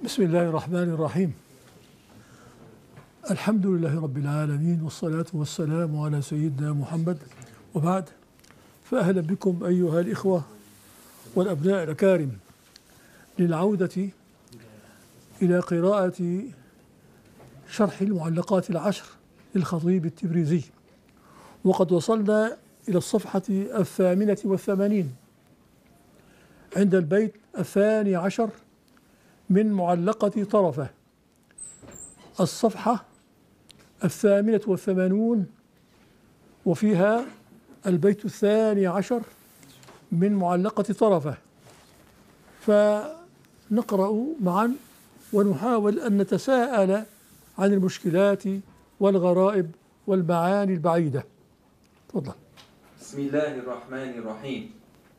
بسم الله الرحمن الرحيم. الحمد لله رب العالمين، والصلاة والسلام على سيدنا محمد، وبعد. فأهلا بكم أيها الإخوة والأبناء الأكارم للعودة إلى قراءة شرح المعلقات العشر للخطيب التبريزي، وقد وصلنا إلى الصفحة 88 عند البيت 12 من معلقة طرفة. الصفحة 88 وفيها البيت 12 من معلقة طرفة، فنقرأ معا ونحاول أن نتساءل عن المشكلات والغرائب والمعاني البعيدة. تفضل. بسم الله الرحمن الرحيم.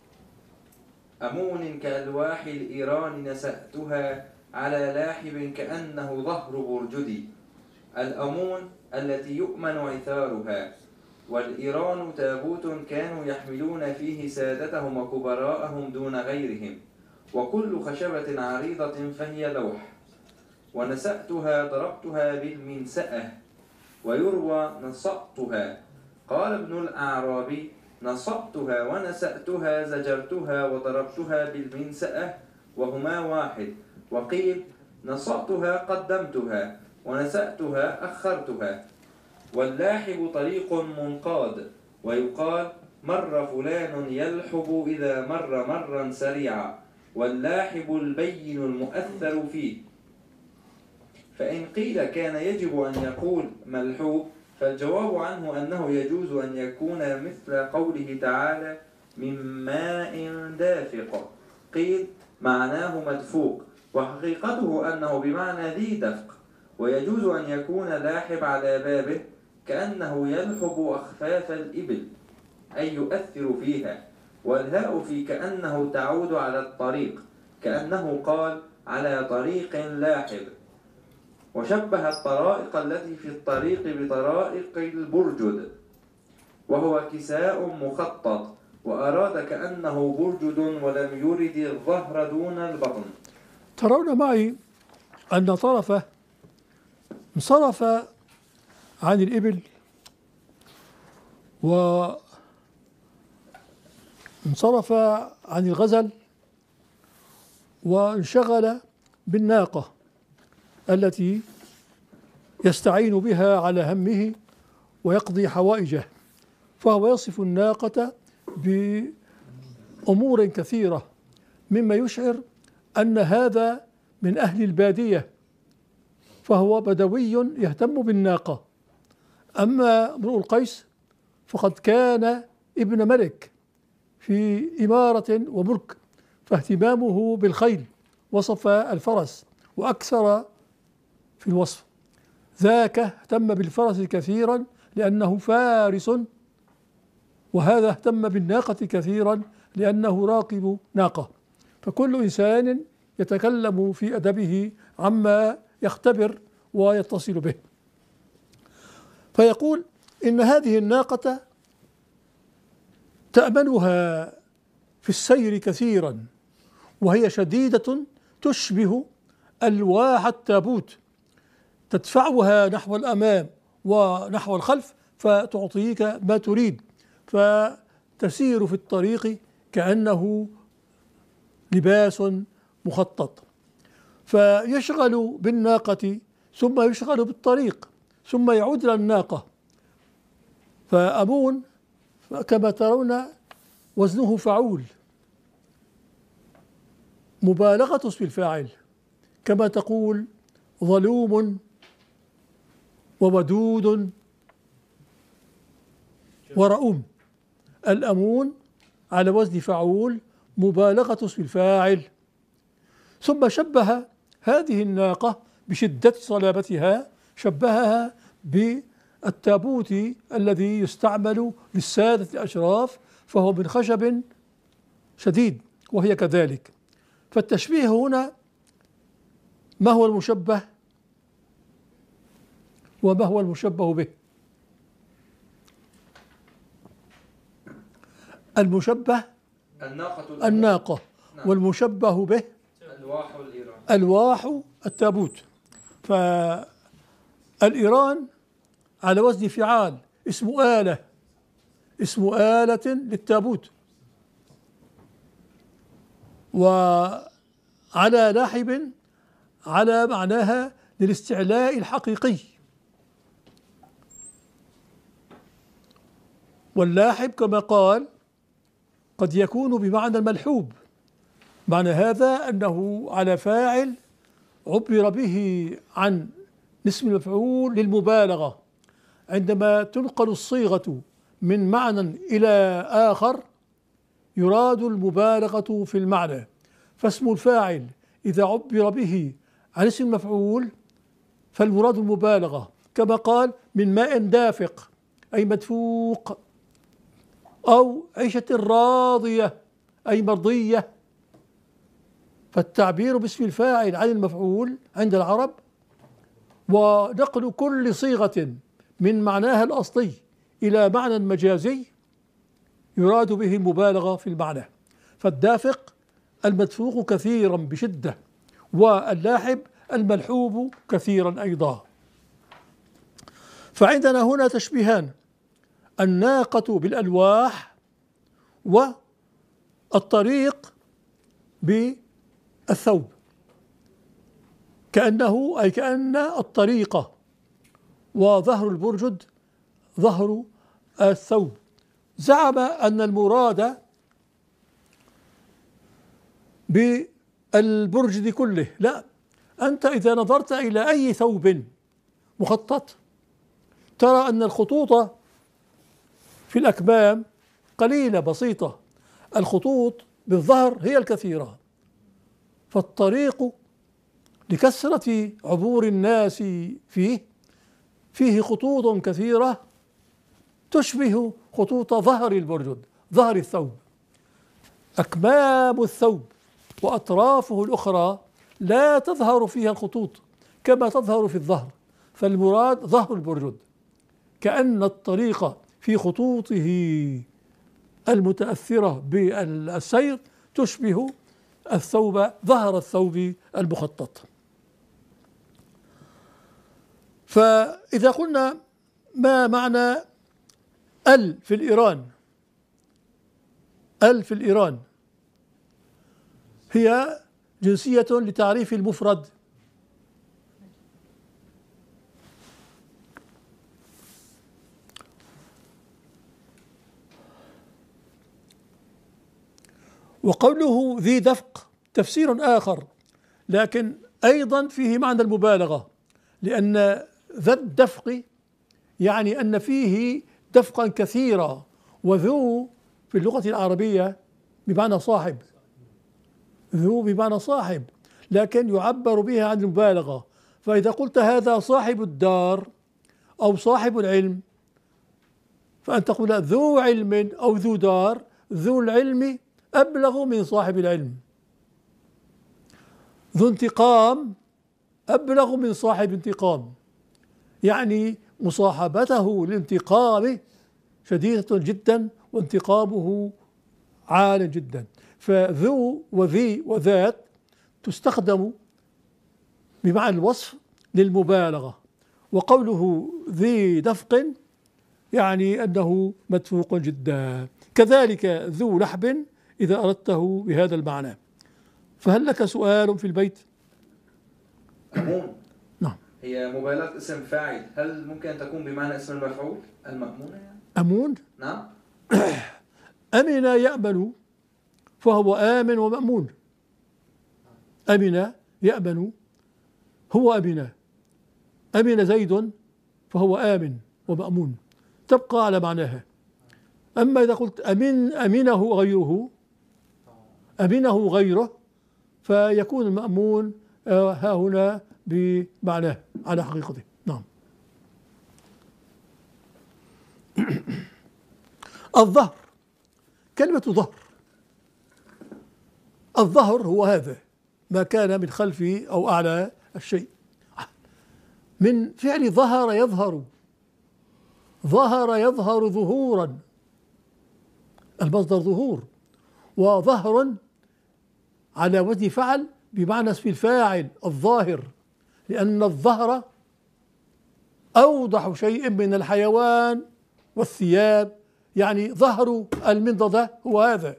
أمون كألواح الإيران نسأتها على لاحب كأنه ظهر برجدي. الأمون التي يؤمن عثارها، والإيران تابوت كانوا يحملون فيه سادتهم وكبراءهم دون غيرهم، وكل خشبة عريضة فهي لوح. ونسأتها ضربتها بالمنسأة، ويروى نصأتها. قال ابن الأعرابي: نصأتها ونسأتها زجرتها وضربتها بالمنسأة وهما واحد. وقيل: نصأتها قدمتها ونسأتها أخرتها. واللاحب طريق منقاد، ويقال: مر فلان يلحب إذا مر مرا سريعا، واللاحب البين المؤثر فيه. فإن قيل كان يجب أن يقول ملحوب، فالجواب عنه أنه يجوز أن يكون مثل قوله تعالى: من ماء دافق. قيل معناه مدفوق، وحقيقته أنه بمعنى ذي دفق. ويجوز أن يكون لاحب على بابه كأنه يلحب أخفاف الإبل، أي يؤثر فيها. والهاء في كأنه تعود على الطريق، كأنه قال: على طريق لاحب. وشبه الطرائق التي في الطريق بطرائق البرجد، وهو كساء مخطط، وأراد كأنه برجد ولم يرد الظهر دون البطن. ترون معي أن طرفة انصرف عن الإبل وانصرف عن الغزل وانشغل بالناقة التي يستعين بها على همه ويقضي حوائجه. فهو يصف الناقة بأمور كثيرة، مما يشعر أن هذا من أهل البادية، فهو بدوي يهتم بالناقة. أما امرؤ القيس فقد كان ابن ملك في إمارة وملك، فاهتمامه بالخيل وصف الفرس وأكثر في الوصف. ذاك اهتم بالفرس كثيرا لأنه فارس، وهذا اهتم بالناقة كثيرا لأنه راكب ناقة. فكل إنسان يتكلم في أدبه عما يختبر ويتصل به. فيقول إن هذه الناقة تأمنها في السير كثيرا، وهي شديدة تشبه ألواح التابوت، تدفعها نحو الأمام ونحو الخلف فتعطيك ما تريد، فتسير في الطريق كأنه لباس مخطط. فيشغل بالناقة ثم يشغل بالطريق ثم يعود إلى الناقة. فأمون كما ترون وزنه فعول، مبالغة اسم الفاعل، كما تقول ظلوم وودود ورؤوم. الأمون على وزن فعول، مبالغة اسم الفاعل. ثم شبه هذه الناقة بشدة صلابتها، شبهها بالتابوت الذي يستعمل للسادة الأشراف، فهو من خشب شديد وهي كذلك. فالتشبيه هنا ما هو المشبه وما هو المشبه به؟ المشبه الناقة، والمشبه به ألواح الإيران. ألواح التابوت. فالإيران على وزن فعال، اسم آلة، اسم آلة للتابوت. وعلى لاحب على معناها للاستعلاء الحقيقي. واللاحب كما قال قد يكون بمعنى الملحوب، معنى هذا أنه على فاعل عبر به عن اسم المفعول للمبالغة. عندما تنقل الصيغة من معنى إلى آخر يراد المبالغة في المعنى، فاسم الفاعل إذا عبر به عن اسم المفعول فالمراد المبالغة، كما قال من ماء دافق أي مدفوق، أو عيشة راضية أي مرضية. فالتعبير باسم الفاعل عن المفعول عند العرب ونقل كل صيغة من معناها الأصلي إلى معنى مجازي يراد به المبالغة في المعنى. فالدافق المدفوق كثيرا بشدة، واللاحب الملحوب كثيرا أيضا. فعندنا هنا تشبيهان: الناقة بالألواح والطريق بالثوب. كأن الطريقة وظهر البرجد ظهر الثوب. زعم أن المراد بالبرجد كله. لا، أنت إذا نظرت إلى أي ثوب مخطط ترى أن الخطوط في الأكمام قليلة بسيطة، الخطوط بالظهر هي الكثيرة. فالطريق لكثرة عبور الناس فيه خطوط كثيرة تشبه خطوط ظهر البرجد، ظهر الثوب. أكمام الثوب وأطرافه الأخرى لا تظهر فيها الخطوط كما تظهر في الظهر، فالمراد ظهر البرجد. كأن الطريق في خطوطه المتأثرة بالسير تشبه الثوب، ظهر الثوب المخطط. فإذا قلنا ما معنى في الإيران؟ في الإيران هي جنسية لتعريف المفرد. وقوله ذي دفق تفسير آخر، لكن أيضا فيه معنى المبالغة، لأن ذا الدفق يعني أن فيه دفقا كثيرا، وذو في اللغة العربية بمعنى صاحب، ذو بمعنى صاحب، لكن يعبر بها عن المبالغة. فإذا قلت هذا صاحب الدار أو صاحب العلم فأن تقول ذو علم أو ذو دار، ذو العلم أبلغ من صاحب العلم، ذو انتقام أبلغ من صاحب انتقام، يعني مصاحبته للانتقام شديدة جدا وانتقامه عال جدا. فذو وذي وذات تستخدم بمعنى الوصف للمبالغة. وقوله ذي دفق يعني أنه مدفوق جدا. كذلك ذو لحب إذا أردته بهذا المعنى. فهل لك سؤال في البيت؟ أمون. نعم. هي مبالغة اسم فاعل، هل ممكن أن تكون بمعنى اسم المفعول المأمون يعني؟ أمون؟ نعم. أمن يأمن فهو آمن ومأمون. أمن يأمن هو أمن. أمن زيد فهو آمن ومأمون، تبقى على معناها. أما إذا قلت أمنه غيره، أمنه غيره، فيكون المأمون ها هنا بمعناه على حقيقته. نعم. الظهر، كلمة ظهر، الظهر هو هذا ما كان من خلف أو أعلى الشيء، من فعل ظهر يظهر، ظهر يظهر ظهورا، المصدر ظهور، وظهر على وزن فعل بمعنى اسم الفاعل الظاهر، لأن الظهر أوضح شيء من الحيوان والثياب، يعني ظهر المنضدة هو هذا،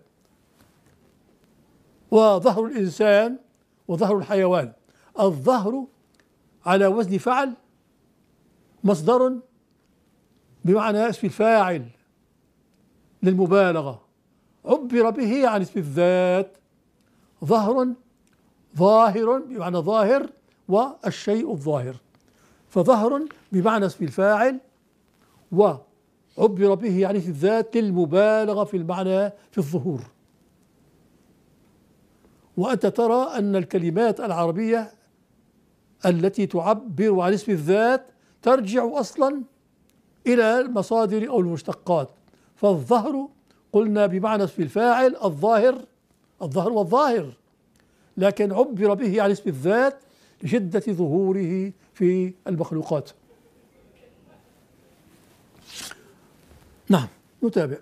وظهر الإنسان وظهر الحيوان. الظهر على وزن فعل مصدر بمعنى اسم الفاعل للمبالغة، عبر به عن اسم الذات. ظاهر بمعنى ظاهر والشيء الظاهر، فظهر بمعنى اسم الفاعل وعبر به عن اسم الذات للمبالغة في المعنى في الظهور. وأنت ترى أن الكلمات العربية التي تعبر عن اسم الذات ترجع أصلا إلى المصادر أو المشتقات. فالظهر قلنا بمعنى اسم الفاعل الظاهر والظاهر، لكن عبر به عن اسم الذات لشدة ظهوره في المخلوقات. نعم، نتابع.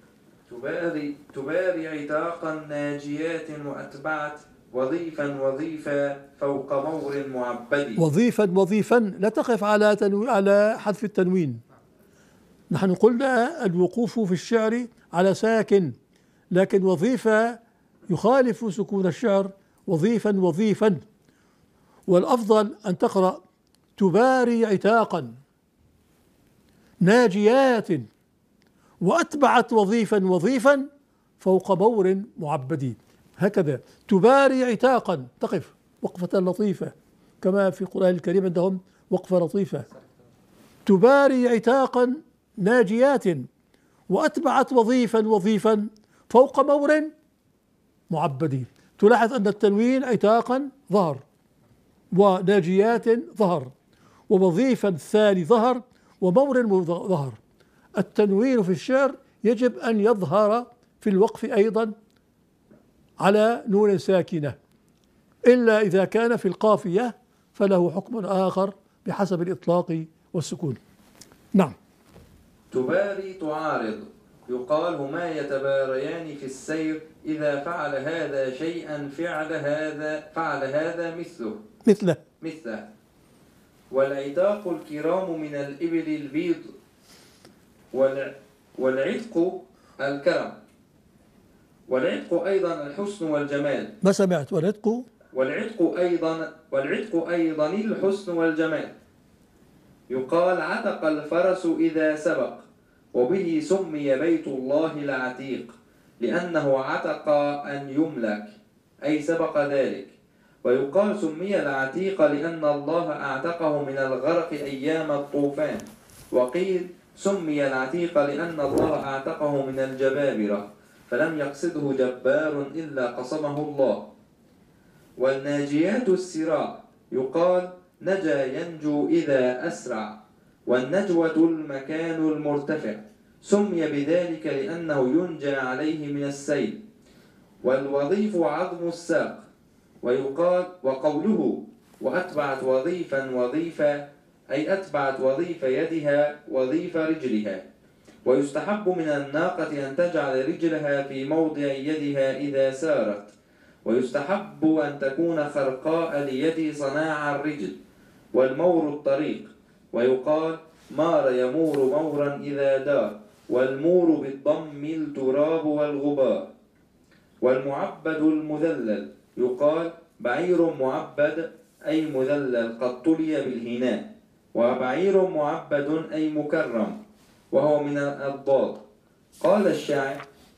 تباري عتاقا ناجيات وأتبعت وظيفا فوق مور معبد. وظيفا لا تقف على حذف التنوين. نحن قلنا الوقوف في الشعر على ساكن، لكن وظيفة يخالف سكون الشعر، وظيفا. والأفضل أن تقرأ تباري عتاقا ناجيات وأتبعت وظيفا فوق مور معبد. هكذا تباري عتاقا، تقف وقفة لطيفة كما في القرآن الكريم عندهم وقفة لطيفة. تباري عتاقا ناجيات وأتبعت وظيفا فوق مور معبد. تلاحظ أن التنوين عتاقا ظهر، وناجيات ظهر، ووظيفا الثاني ظهر، ومور ظهر. التنوين في الشعر يجب أن يظهر في الوقف أيضا على نون ساكنة، إلا إذا كان في القافية فله حكم آخر بحسب الإطلاق والسكون. نعم. تباري تعارض، يقال هما يتباريان في السير، إذا فعل هذا شيئا فعل هذا مثله. والعتاق الكرام من الإبل البيض، والعتق الكرم، والعتق أيضا الحسن والجمال. ما سمعت؟ والعتق أيضا الحسن والجمال. يقال عتق الفرس إذا سبق، وبه سمي بيت الله العتيق، لأنه عتق أن يملك، أي سبق ذلك. ويقال سمي العتيق لأن الله أعتقه من الغرق أيام الطوفان. وقيل سمي العتيق لأن الله أعتقه من الجبابرة، فلم يقصده جبار إلا قصمه الله. والناجيات السراع، يقال نجا ينجو إذا أسرع، والنجوة المكان المرتفع، سمي بذلك لأنه ينجى عليه من السيل. والوظيف عظم الساق. ويقال وقوله وأتبعت وظيفا أي أتبعت وظيف يدها وظيف رجلها. ويستحب من الناقة أن تجعل رجلها في موضع يدها إذا سارت، ويستحب أن تكون خرقاء ليد صناع الرجل. والمور الطريق. ويقال مار يمور مورا إذا دار، والمور بالضم التراب والغبار. والمعبد المذلل، يقال بعير معبد أي مذلل قد طلي بالهناء، وبعير معبد أي مكرم، وهو من الأضداد. قال الشاعر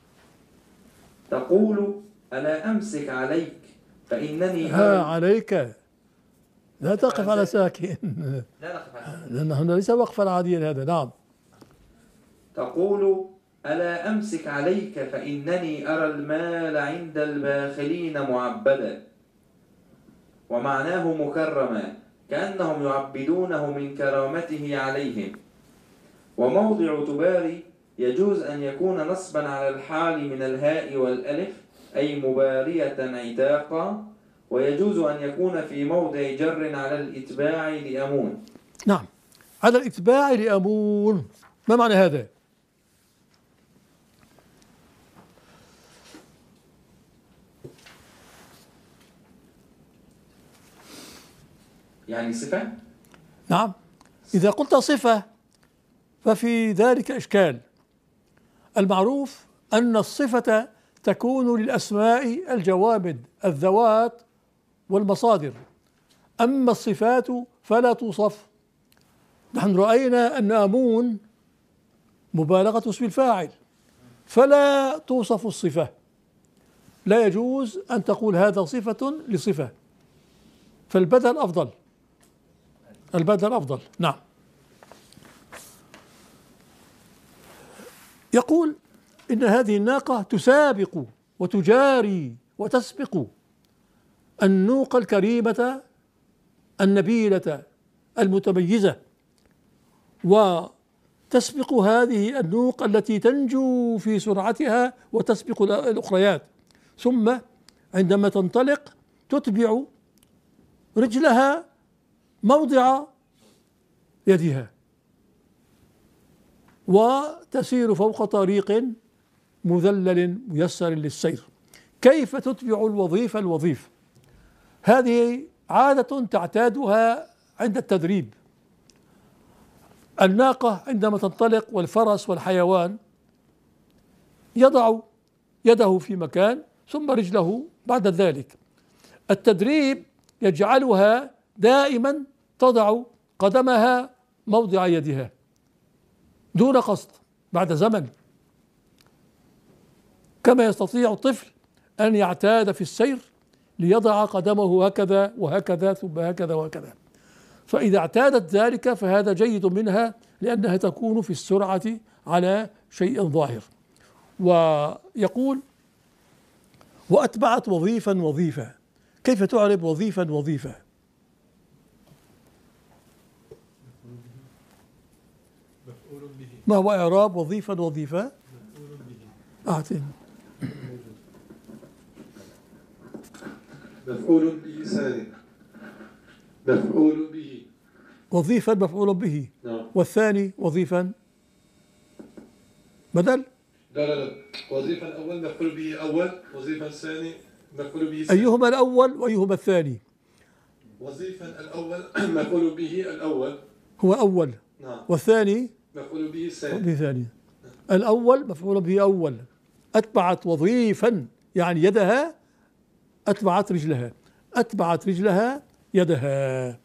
تقول ألا أمسك عليك فإنني عليك، لا تقف على ساكن، لا نقف على لأنه ليس وقفا عاديا هذا. نعم. تقول ألا أمسك عليك فإنني أرى المال عند الباخلين معبدا، ومعناه مكرما، كأنهم يعبدونه من كرامته عليهم. وموضع تباري يجوز أن يكون نصبا على الحال من الهاء والألف، أي مبارية عتاقا، ويجوز أن يكون في موضع جر على الإتباع لأمون. نعم، على الإتباع لأمون. ما معنى هذا؟ يعني صفة؟ نعم، إذا قلت صفة ففي ذلك إشكال. المعروف أن الصفة تكون للأسماء الجوامد الذوات والمصادر، أما الصفات فلا توصف. نحن رأينا أن آمون مبالغة اسم الفاعل فلا توصف الصفة، لا يجوز أن تقول هذا صفة لصفة، فالبدل أفضل، البدل أفضل. نعم. يقول إن هذه الناقة تسابق وتجاري وتسبق النوق الكريمة النبيلة المتميزة، وتسبق هذه النوق التي تنجو في سرعتها وتسبق الأخريات، ثم عندما تنطلق تتبع رجلها موضع يدها وتسير فوق طريق مذلل ميسر للسير. كيف تتبع الوظيف؟ هذه عادة تعتادها عند التدريب. الناقة عندما تنطلق والفرس والحيوان يضع يده في مكان ثم رجله بعد ذلك. التدريب يجعلها دائما تضع قدمها موضع يدها دون قصد بعد زمن، كما يستطيع الطفل أن يعتاد في السير ليضع قدمه هكذا وهكذا ثم هكذا وهكذا. فإذا اعتادت ذلك فهذا جيد منها، لأنها تكون في السرعة على شيء ظاهر. ويقول وأتبعت وظيفة. كيف تعرب وظيفة؟ ما هو إعراب وظيفة؟ أعطيني. مفعول به ثاني، مفعول به. وظيفا مفعول به. نعم. والثاني وظيفا بدل؟ لا، وظيفا الأول مفعول به أول، وظيفا الثاني مفعول به ثاني. أيهما الأول وأيهما الثاني؟ وظيفا الأول مفعول به الأول هو أول. نعم. والثاني مفعول به ثاني. الأول مفعول به أول. أتبعت وظيفا يعني يدها، أتبعت رجلها يدها.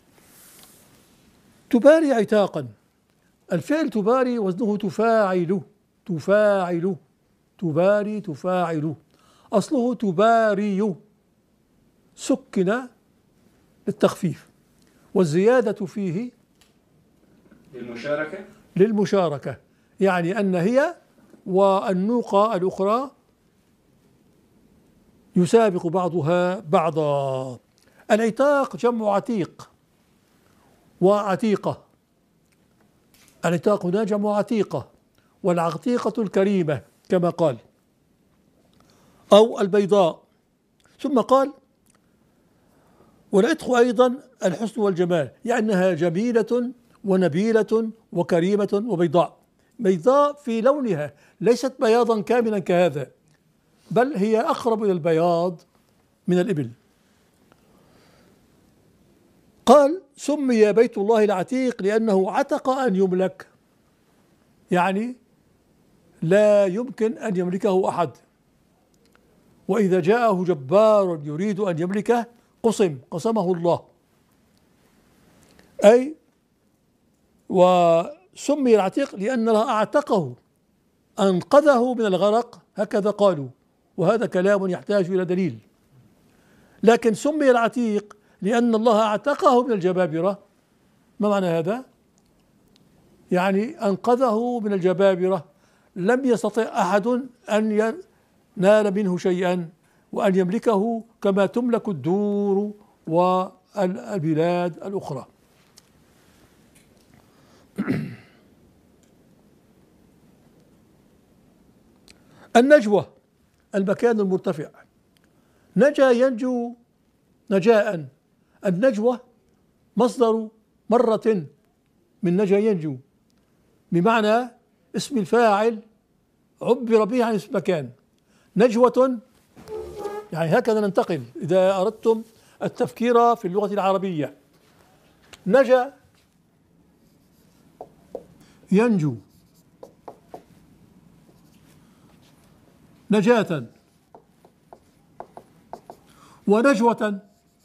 تباري عتاقا. الفعل تباري وزنه تفاعل. أصله تباري، سكن للتخفيف، والزيادة فيه للمشاركة، يعني أن هي والنوقة الأخرى يسابق بعضها بعضا. العتاق جمع عتيق وعتيقة. العتاق هنا جمع عتيقة، والعتيقة الكريمة كما قال، أو البيضاء. ثم قال والعتق أيضا الحسن والجمال، يعني أنها جميلة ونبيلة وكريمة وبيضاء. بيضاء في لونها، ليست بياضا كاملا كهذا، بل هي أقرب إلى البياض من الإبل. قال سمي بيت الله العتيق لأنه عتق أن يملك، يعني لا يمكن أن يملكه أحد، وإذا جاءه جبار يريد أن يملكه قسمه الله. أي وسمي العتيق لأن الله أعتقه، أنقذه من الغرق، هكذا قالوا، وهذا كلام يحتاج إلى دليل. لكن سمي العتيق لأن الله أعتقه من الجبابرة. ما معنى هذا؟ يعني أنقذه من الجبابرة، لم يستطع أحد أن ينال منه شيئا وأن يملكه كما تملك الدور والبلاد الأخرى. النجوى المكان المرتفع. نجا ينجو نجاء. النجوى مصدر مرة من نجا ينجو، بمعنى اسم الفاعل عبر به عن اسم مكان. نجوة يعني هكذا ننتقل إذا أردتم التفكير في اللغة العربية. نجا ينجو نجاة، ونجوة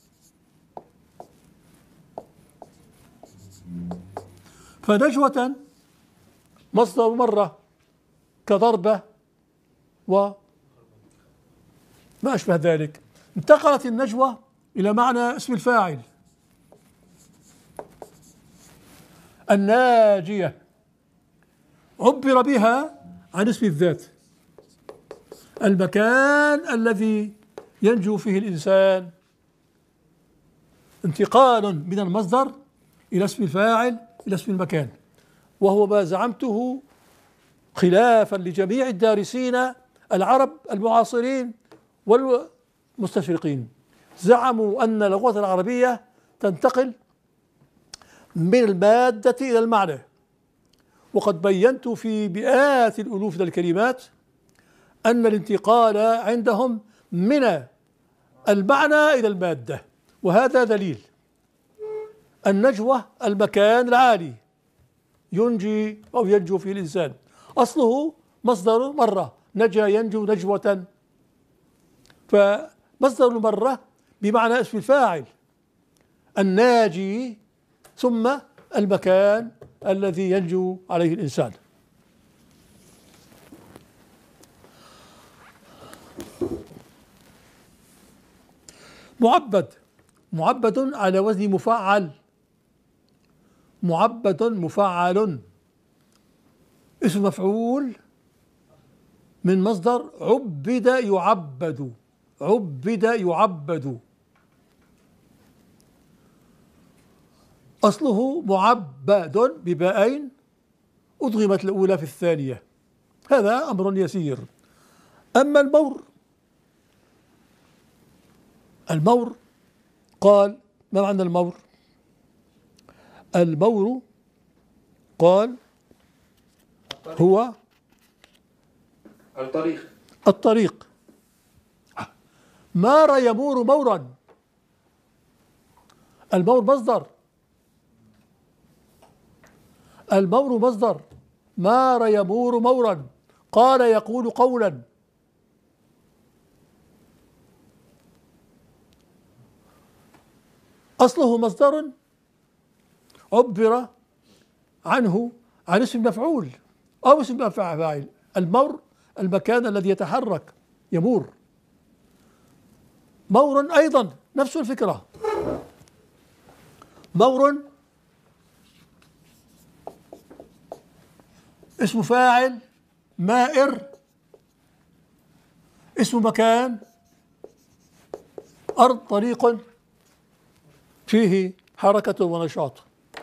فنجوة مصدر مرة كضربة وما أشبه ذلك. انتقلت النجوة إلى معنى اسم الفاعل الناجية، عبر بها عن اسم الذات، المكان الذي ينجو فيه الإنسان، انتقال من المصدر إلى اسم الفاعل إلى اسم المكان. وهو ما زعمته خلافا لجميع الدارسين العرب المعاصرين والمستشرقين، زعموا أن اللغة العربية تنتقل من المادة إلى المعنى، وقد بينت في مئات الألوف من الكلمات أن الانتقال عندهم من المعنى إلى المادة، وهذا دليل النجوة المكان العالي ينجي أو ينجو فيه الإنسان، أصله مصدر مرة، نجا ينجو نجوة، فمصدر المرة بمعنى اسم الفاعل الناجي ثم المكان الذي ينجو عليه الإنسان. معبد، معبد على وزن مفعل، معبد مفعل، اسم مفعول من مصدر عبد يعبد، عبد يعبد، أصله معبد بباءين أضغمت الأولى في الثانية، هذا أمر يسير. أما المور، المور قال ما معنى المور؟ المور قال هو الطريق. الطريق، مار يمور مورا، المور مصدر، المور مصدر، مار يمور مورا، قال يقول قولا، أصله مصدر عبر عنه عن اسم مفعول أو اسم فاعل. المور المكان الذي يتحرك يمور، مور أيضا نفس الفكرة، مور اسم فاعل مائر، اسم مكان أرض طريق فيه حركة ونشاط.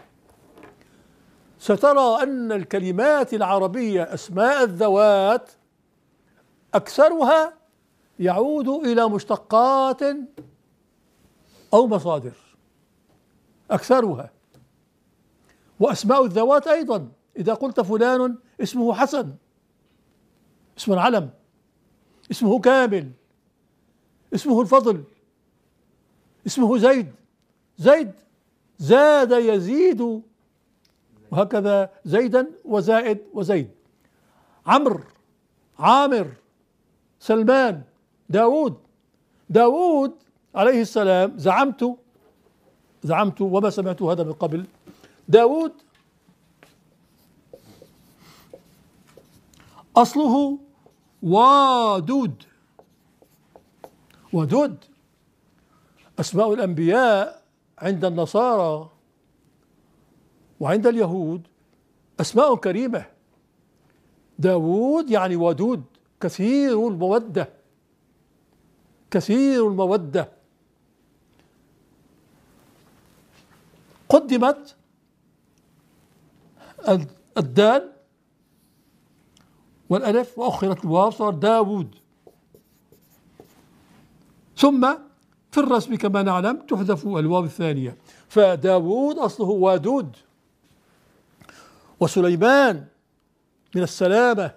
سترى أن الكلمات العربية أسماء الذوات أكثرها يعود إلى مشتقات أو مصادر، أكثرها. وأسماء الذوات أيضا، إذا قلت فلان اسمه حسن، اسم العلم، اسمه كامل، اسمه الفضل، اسمه زيد، زيد زاد يزيد، وهكذا زيدا وزائد وزيد، عمرو، عامر، سلمان، داود. داود عليه السلام زعمت وما سمعت هذا من قبل، داود أصله ودود، ودود أسماء الأنبياء عند النصارى وعند اليهود أسماء كريمة. داود يعني ودود، كثير المودة، كثير المودة. قدمت الدال والألف وأخرت الواو صار داود، ثم في الرسم كما نعلم تحذف الواو الثانية، فداود أصله ودود. وسليمان من السلامة،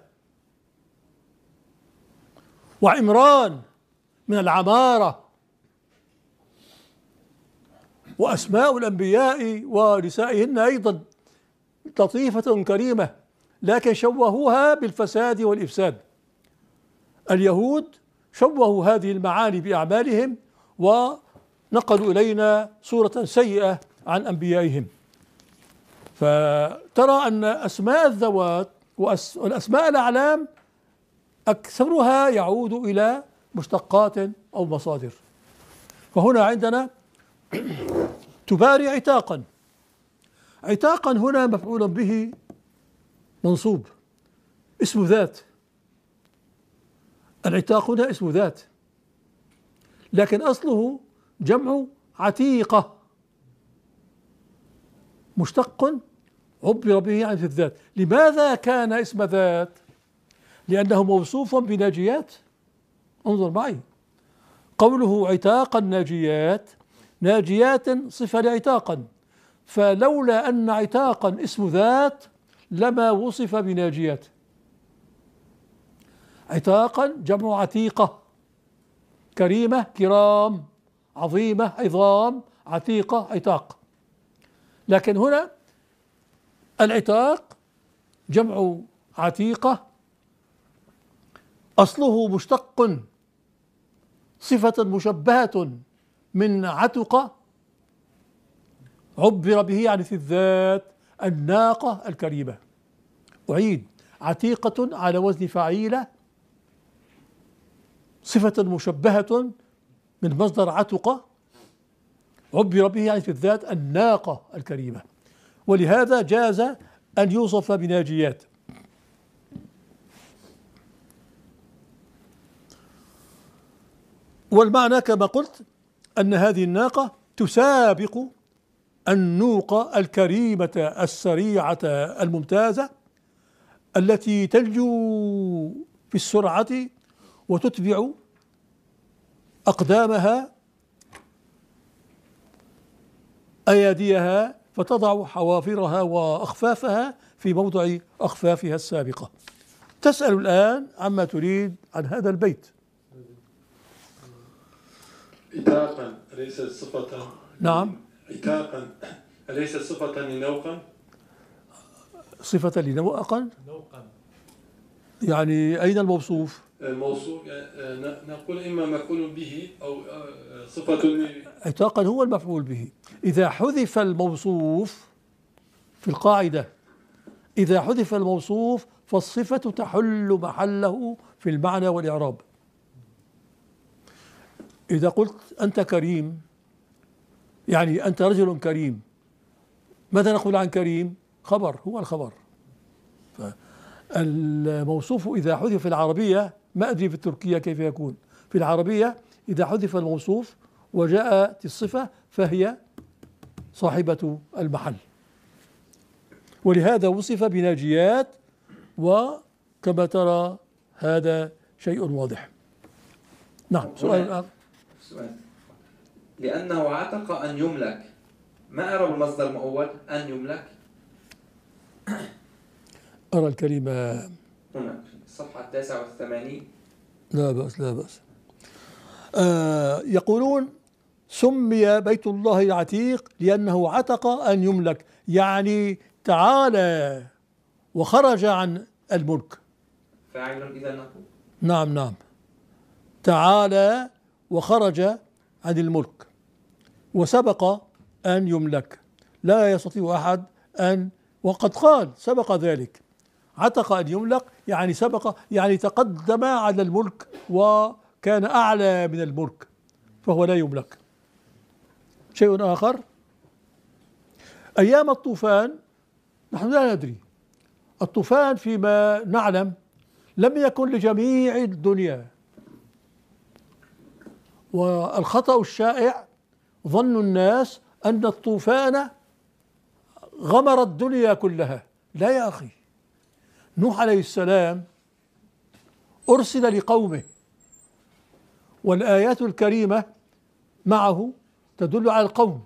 وعمران من العمارة، وأسماء الأنبياء ونسائهن أيضا لطيفة كريمة، لكن شوهوها بالفساد والإفساد. اليهود شوهوا هذه المعاني بأعمالهم ونقلوا إلينا صورة سيئة عن أنبيائهم. فترى أن أسماء الذوات والأسماء الأعلام أكثرها يعود إلى مشتقات أو مصادر. فهنا عندنا تباري عتاقا. عتاقا هنا مفعول به منصوب، اسم ذات. العتاق هنا اسم ذات، لكن أصله جمع عتيقة، مشتق عبر به عن الذات. لماذا كان اسم ذات؟ لأنه موصوف بناجيات. انظر معي، قوله عتاق الناجيات، ناجيات صفة لعتاقا، فلولا أن عتاقا اسم ذات لما وصف بناجيات. عتاقا جمع عتيقة، كريمة كرام، عظيمة عظام، عتيقة عتاق. لكن هنا العتاق جمع عتيقة، أصله مشتق صفة مشبهة من عتق عبر به عن الذات، الناقة الكريمة. أعيد، عتيقة على وزن فعيلة، صفة مشبهة من مصدر عتق عبر به عن الذات، الناقة الكريمة. ولهذا جاز أن يوصف بناجيات. والمعنى كما قلت أن هذه الناقة تسابق النوق الكريمة السريعة الممتازة التي تلجو في السرعة وتتبع أقدامها أياديها، فتضع حوافرها وأخفافها في موضع أخفافها السابقة. تسأل الآن عما تريد عن هذا البيت. عتاقا أليس صفة؟ نعم. عتاقا أليس صفة لنوقا؟ صفة لنوقا يعني أين الموصوف؟ الموصوف نقول إما مفعول به أو صفة. عتاقا هو المفعول به. إذا حذف الموصوف في القاعدة، إذا حذف الموصوف فالصفة تحل محله في المعنى والإعراب. إذا قلت أنت كريم يعني أنت رجل كريم، ماذا نقول عن كريم؟ خبر، هو الخبر. الموصوف إذا حذف في العربية، ما أدري في التركية كيف يكون، في العربية إذا حذف الموصوف وجاءت الصفة فهي صاحبة المحل. ولهذا وصف بناجيات، وكما ترى هذا شيء واضح. نعم. سؤال آخر. لأنه عتق أن يملك، ما أرى المصدر المؤول أن يملك؟ أرى الكلمة هنا الصفحة 89. لا بأس لا بأس. يقولون سمي بيت الله العتيق لأنه عتق أن يملك، يعني تعالى وخرج عن الملك. فاعل إذا نقول. نعم نعم، تعالى وخرج عن الملك وسبق أن يملك، لا يستطيع أحد أن، وقد قال سبق ذلك، عتق أن يملك يعني سبق، يعني تقدم على الملك وكان أعلى من الملك، فهو لا يملك. شيء آخر، أيام الطوفان نحن لا ندري، الطوفان فيما نعلم لم يكن لجميع الدنيا، والخطأ الشائع ظن الناس أن الطوفان غمر الدنيا كلها. لا يا أخي، نوح عليه السلام أرسل لقومه، والآيات الكريمة معه تدل على القوم،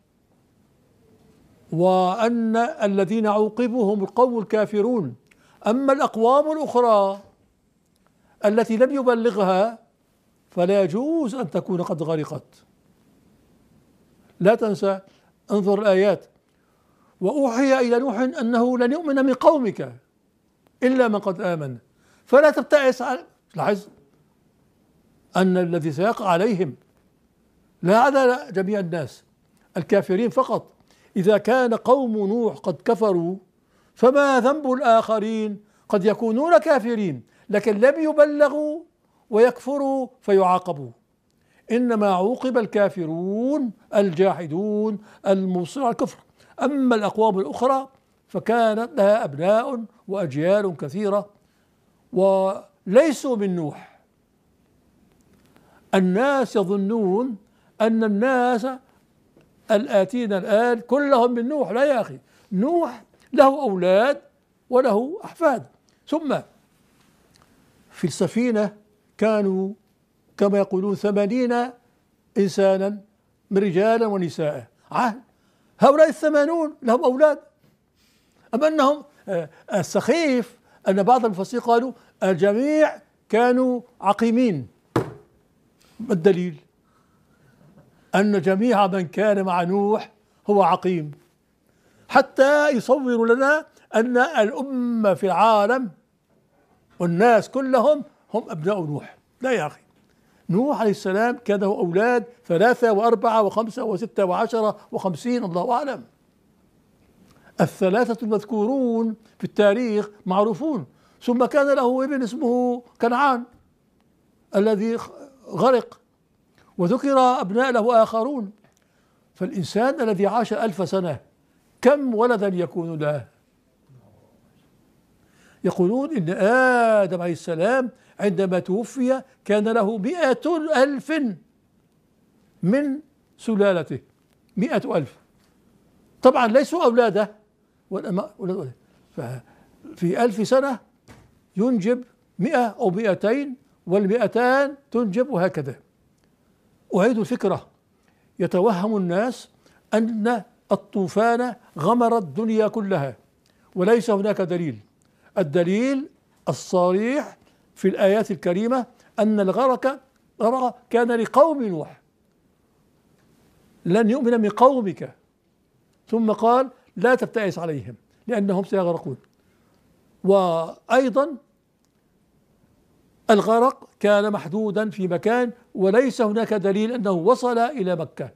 وأن الذين عوقبوا هم القوم الكافرون. أما الأقوام الأخرى التي لم يبلغها فلا يجوز أن تكون قد غرقت، لا تنسى، انظر الآيات: وأوحي إلى نوح أنه لن يؤمن من قومك إلا من قد آمن فلا تبتئس. لاحظ أن الذي سيقع عليهم لا على جميع الناس، الكافرين فقط. إذا كان قوم نوح قد كفروا فما ذنب الآخرين؟ قد يكونون كافرين لكن لم يبلغوا ويكفروا فيعاقبوا. إنما عوقب الكافرون الجاحدون المصرون على الكفر. أما الأقوام الأخرى فكانت لها أبناء وأجيال كثيرة وليسوا من نوح. الناس يظنون أن الناس الآتين الآن كلهم من نوح. لا يا أخي، نوح له أولاد وله أحفاد. ثم في السفينة كانوا كما يقولون 80 إنسانا من رجالا ونساء. هؤلاء 80 لهم أولاد. أما أنهم السخيف أن بعض المفسرين قالوا الجميع كانوا عقيمين. ما الدليل؟ أن جميع من كان مع نوح هو عقيم، حتى يصوروا لنا أن الأمة في العالم والناس كلهم هم أبناء نوح. لا يا أخي، نوح عليه السلام كان له أولاد 3 و4 و5 و6 و10 و50، الله أعلم. الثلاثة المذكورون في التاريخ معروفون. ثم كان له ابن اسمه كنعان الذي غرق، وذكر أبناء له آخرون. فالإنسان الذي عاش 1000 سنة كم ولدا يكون له؟ يقولون إن آدم عليه السلام عندما توفي كان له 100,000 من سلالته. 100,000 طبعا ليسوا أولاده، ففي 1000 سنة ينجب 100 أو 200 وال200 تنجب وهكذا. أعيد الفكرة: يتوهم الناس أن الطوفان غمر الدنيا كلها وليس هناك دليل. الدليل الصريح في الآيات الكريمة أن الغرق كان لقوم نوح، لن يؤمن من قومك، ثم قال لا تبتئس عليهم لأنهم سيغرقون. وأيضا الغرق كان محدودا في مكان وليس هناك دليل أنه وصل إلى مكة.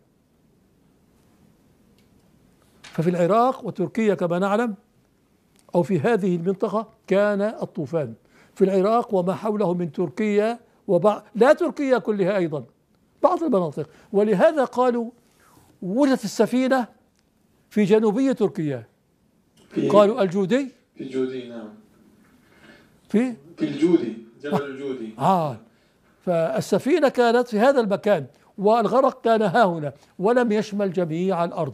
ففي العراق وتركيا كما نعلم، أو في هذه المنطقة، كان الطوفان في العراق وما حوله من تركيا لا تركيا كلها أيضا، بعض المناطق. ولهذا قالوا وجدت السفينة في جنوبية تركيا، قالوا الجودي. في الجودي، نعم، في الجودي، جبل الجودي. فالسفينة كانت في هذا المكان والغرق كان ها هنا ولم يشمل جميع الأرض.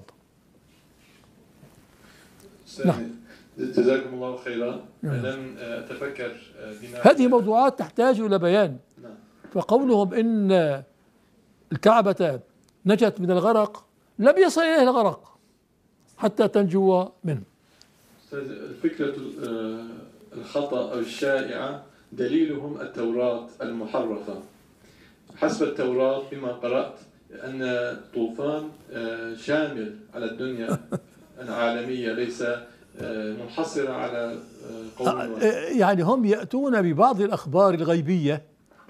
نعم. جزاكم الله خيرا. لم أتفكر هذه موضوعات تحتاج إلى بيان. نعم. فقولهم إن الكعبة نجت من الغرق، لم يصل إليه الغرق حتى تنجو منه. الفكرة الخطأ أو الشائعة دليلهم التوراة المحرفة. حسب التوراة بما قرأت أن الطوفان شامل على الدنيا العالمية، ليس منحصرة على قوم. يعني هم يأتون ببعض الأخبار الغيبية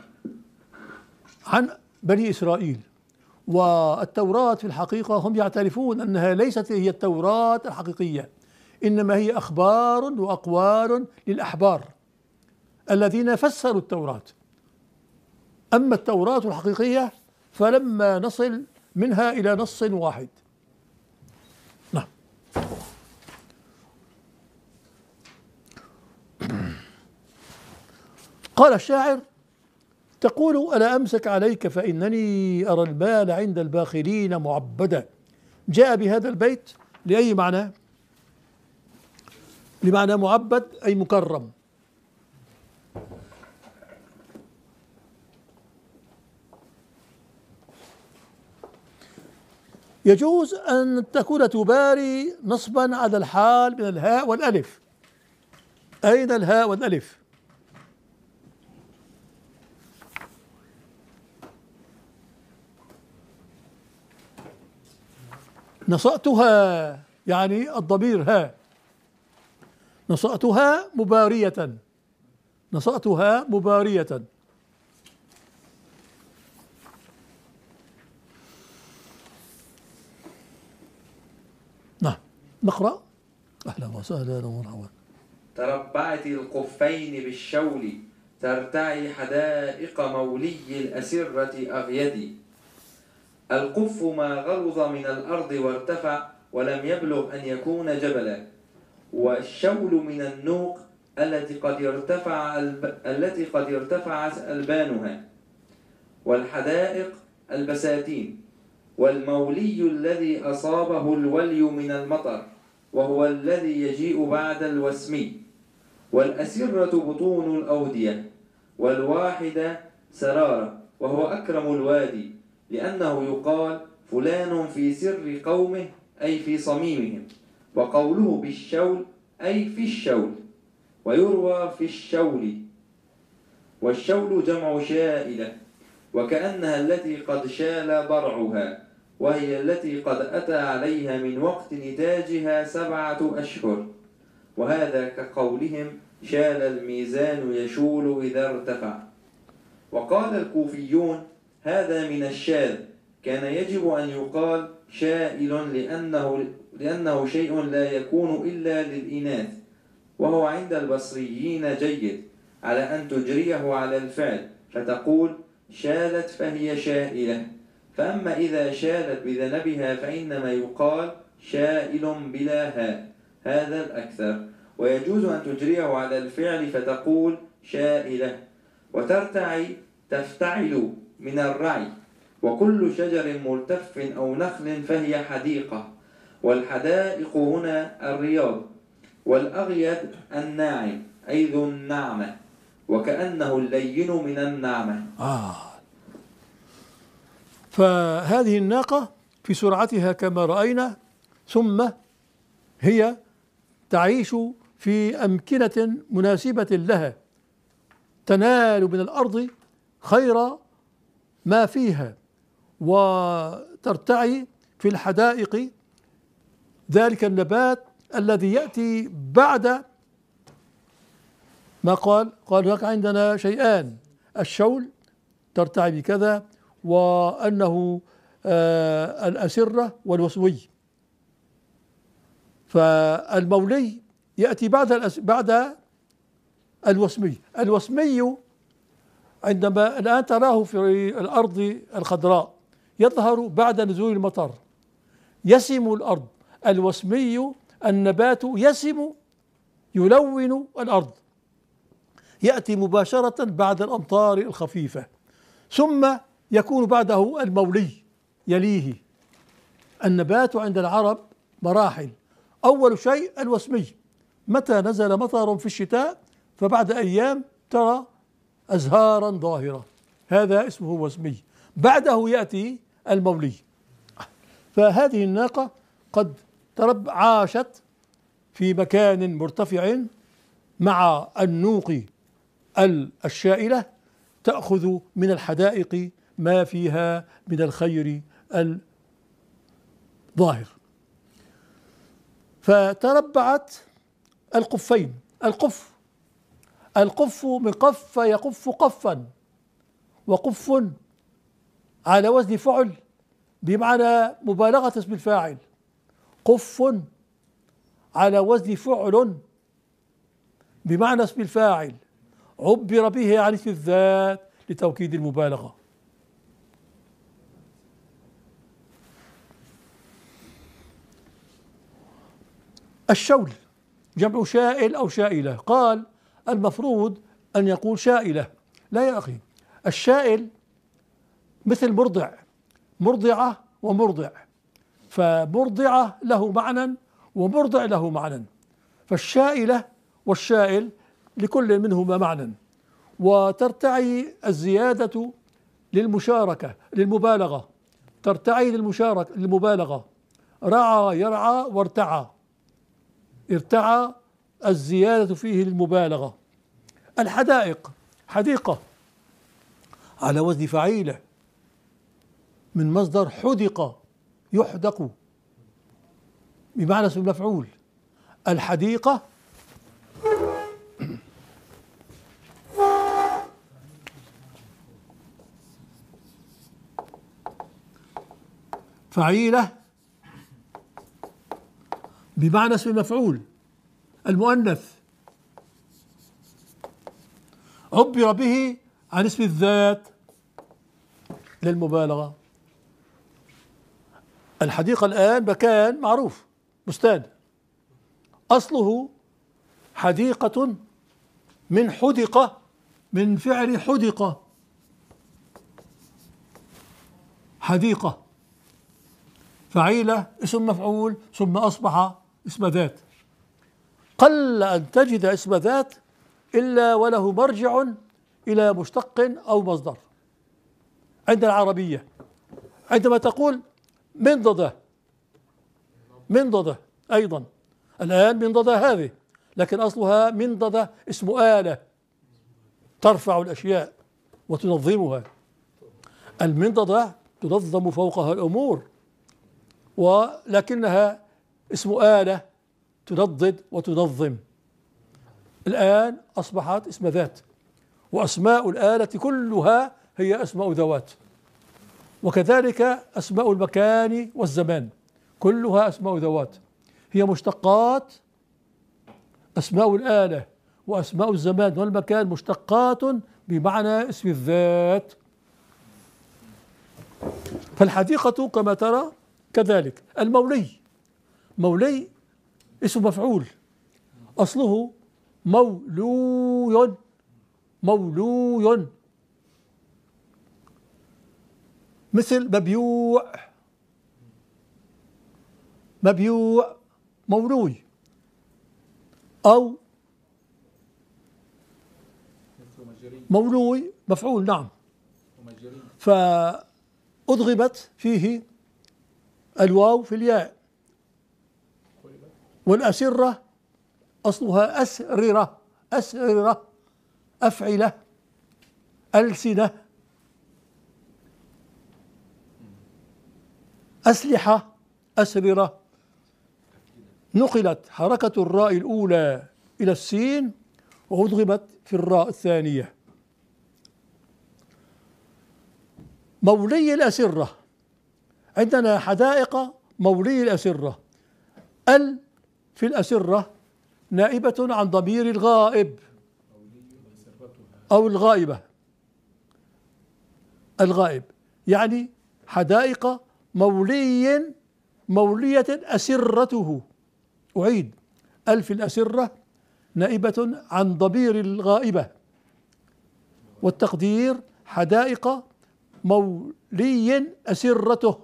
عن بني إسرائيل، والتوراة في الحقيقة هم يعترفون أنها ليست هي التوراة الحقيقية، إنما هي أخبار وأقوال للأحبار الذين فسروا التوراة. أما التوراة الحقيقية فلما نصل منها إلى نص واحد. نعم. قال الشاعر: تقول ألا أمسك عليك فإنني أرى المال عند الباخلين معبدا. جاء بهذا البيت لأي معنى؟ لمعنى معبد أي مكرم. يجوز أن تكون تباري نصبا على الحال من الهاء والألف. أين الهاء والألف؟ نصأتها يعني الضمير ها، نصأتها مبارية، نصأتها مبارية. نعم نقرأ. أهلا وسهلا ومرحبا. تربعت القفين بالشول ترتعي حدائق مولي الأسرة أغيدي. القف ما غلظ من الأرض وارتفع ولم يبلغ أن يكون جبلا، والشول من النوق التي قد ارتفعت ألبانها، والحدائق البساتين، والمولي الذي أصابه الولي من المطر وهو الذي يجيء بعد الوسمي، والأسرة بطون الأودية، والواحدة سرارة وهو أكرم الوادي، لأنه يقال فلان في سر قومه أي في صميمهم، وقوله بالشول أي في الشول، ويروى في الشول، والشول جمع شائلة، وكأنها التي قد شال برعها، وهي التي قد أتى عليها من وقت نتاجها 7 أشهر، وهذا كقولهم شال الميزان يشول إذا ارتفع. وقال الكوفيون هذا من الشاذ، كان يجب أن يقال شائل لأنه شيء لا يكون إلا للإناث، وهو عند البصريين جيد على أن تجريه على الفعل فتقول شالت فهي شائلة. فأما إذا شالت بذنبها فإنما يقال شائل بلا هاء، هذا الأكثر. ويجوز أن تجريه على الفعل فتقول شائلة. وترتعي تفتعل من الرعي، وكل شجر ملتف أو نخل فهي حديقة. والحدائق هنا الرياض، والأغيد الناعم أي ذو النعمة، وكأنه اللين من النعمة. فهذه الناقة في سرعتها كما رأينا، ثم هي تعيش في أمكنة مناسبة لها، تنال من الأرض خير ما فيها، وترتعي في الحدائق، ذلك النبات الذي يأتي بعد ما قال هناك عندنا شيئان، الشول ترتعي بكذا، وأنه الأسرة والوسوي. فالمولي يأتي بعد الوسمي. الوسمي عندما الآن تراه في الأرض الخضراء يظهر بعد نزول المطر، يسم الأرض. الوسمي النبات يسم يلون الأرض، يأتي مباشرة بعد الأمطار الخفيفة، ثم يكون بعده المولي يليه. النبات عند العرب مراحل، أول شيء الوسمي، متى نزل مطر في الشتاء فبعد أيام ترى أزهارا ظاهرة، هذا اسمه وسمي، بعده يأتي المولي. فهذه الناقة قد عاشت في مكان مرتفع مع النوق الشائلة، تأخذ من الحدائق ما فيها من الخير الظاهر. فتربعت القفين. القف من قف يقف قفا، وقف على وزن فعل بمعنى مبالغة اسم الفاعل، قف على وزن فعل بمعنى اسم الفاعل، عبر به عن اسم الذات لتوكيد المبالغة. الشول جمع شائل أو شائلة، قال المفروض أن يقول شائلة، لا يا أخي، الشائل مثل مرضع، مرضعة ومرضع، فمرضعة له معنى ومرضع له معنى، فالشائلة والشائل لكل منهما معنى. وترتعي الزيادة للمشاركة للمبالغة، ترتعي للمبالغة، رعى يرعى وارتعى، ارتعى الزيادة فيه للمبالغة. الحدائق حديقة على وزن فعيلة من مصدر حدق يحدق، بمعنى اسم المفعول. الحديقة فعيلة بمعنى اسم المفعول المؤنث، عبر به عن اسم الذات للمبالغة. الحديقة الآن مكان معروف، بستان، أصله حديقة من حدقة، من فعل حدقة، حديقة فعيلة اسم مفعول ثم أصبح اسم ذات. قل أن تجد اسم ذات إلا وله مرجع إلى مشتق أو مصدر. عند العربية عندما تقول منضدة، منضدة أيضا الآن منضدة هذه، لكن أصلها منضدة اسم آلة ترفع الأشياء وتنظمها. المنضدة تنظم فوقها الأمور، ولكنها اسم آلة تنضد وتنظم. الآن أصبحت اسم ذات، وأسماء الآلة كلها هي أسماء ذوات، وكذلك أسماء المكان والزمان كلها أسماء ذوات، هي مشتقات. أسماء الآلة وأسماء الزمان والمكان مشتقات بمعنى اسم الذات. فالحديقة كما ترى كذلك. المولي، مولي اسم مفعول أصله مولوي، مولوي، مثل مبيوع، مبيوع مولوي، أو مولوي مفعول نعم، فأضغمت فيه الواو في الياء. والأسرة أصلها أسررة، أسررة، أفعلة، ألسنة، أسلحة، أسررة. نقلت حركة الراء الأولى إلى السين وأضغمت في الراء الثانية. مولي الأسرة، عندنا حدائق مولي الأسرة. ال في الأسرة نائبة عن ضمير الغائب أو الغائبة، الغائب، يعني حدائق مولي، مولية أسرته. أعيد، ال في الأسرة نائبة عن ضمير الغائبة، والتقدير حدائق مولي أسرته،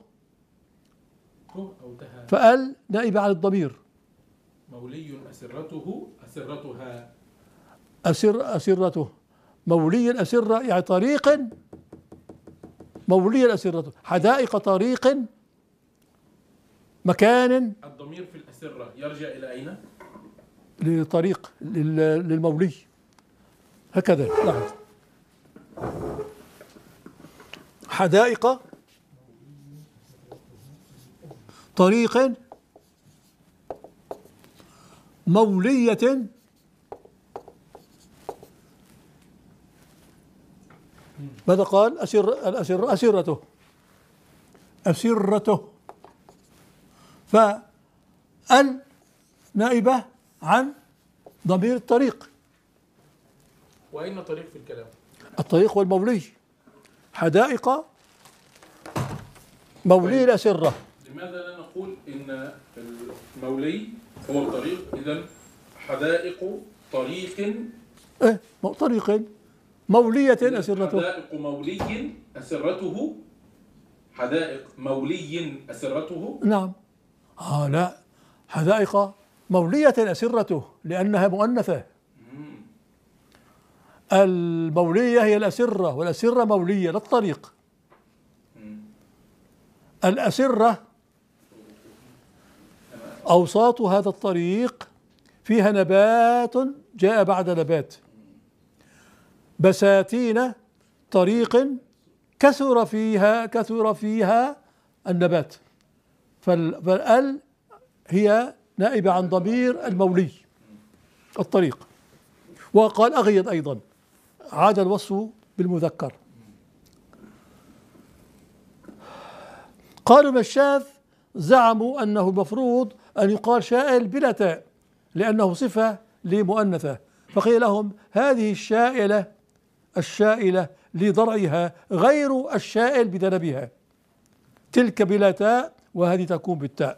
فال نائبة عن الضمير. مولي أسرته، أسرتها، أسرته، مولي أسرة يعني طريق، مولي أسرته، حدائق طريق، مكان. الضمير في الأسرة يرجع إلى أين؟ لطريق للمولي، هكذا. لاحظ، حدائق طريق مولية ماذا قال؟ أسرته، أسرته، فال نائبة عن ضمير الطريق. وأين طريق في الكلام؟ الطريق والمولي. حدائق مولي الأسرة. لماذا لا نقول إن المولي هو الطريق؟ إذن حدائق طريق، طريق مولية أسرته، حدائق مولي أسرته، حدائق مولي أسرته. نعم. لا، حدائق مولية أسرته لأنها مؤنثة. المولية هي الأسرة، والأسرة مولية لا الطريق. الأسرة أوساط هذا الطريق فيها نبات جاء بعد نبات، بساتين طريق كثر فيها النبات، فال هي نائبة عن ضمير المولي الطريق. وقال أغيض أيضا، عاد الوصف بالمذكر. قالوا الشاذ زعموا أنه المفروض أن يقال شائل بلا تاء لأنه صفة لمؤنثة، فقيل لهم هذه الشائلة لضرعها غير الشائل بذنبها، تلك بلا تاء وهذه تكون بالتاء.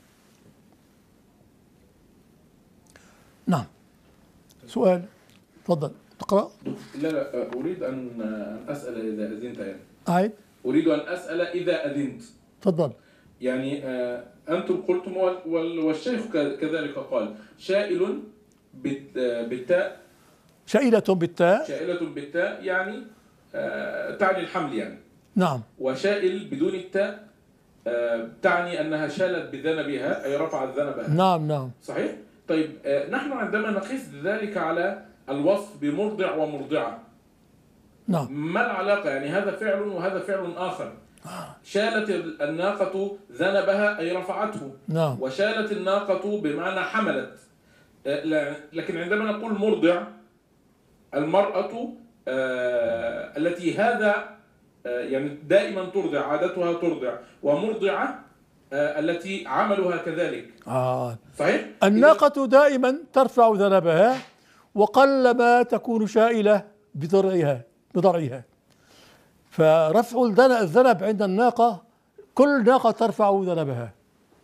نعم. سؤال، تفضل تقرأ. لا أريد أن أسأل إذا أذنت يعني. أعيد. أريد أن أسأل إذا أذنت. تفضل. يعني أنتم قلتم والشيخ كذلك قال شائل بالتاء. شائلة بالتاء. شائلة بالتاء يعني تعني الحمل يعني. نعم. وشائل بدون التاء تعني أنها شالت بذنبها أي رفعت ذنبها. نعم نعم. صحيح؟ طيب نحن عندما نقيس ذلك على الوصف بمرضع ومرضعة، نعم، ما العلاقة؟ يعني هذا فعل وهذا فعل آخر. شالت الناقة ذنبها أي رفعته. نعم. وشالت الناقة بمعنى حملت. لكن عندما نقول مرضع، المرأة التي هذا يعني دائما ترضع، عادتها ترضع، ومرضعة التي عملها كذلك. صحيح؟ الناقة دائما ترفع ذنبها وقلما تكون شائلة بضرعها. فرفع الذنب عند الناقة، كل ناقة ترفع ذنبها.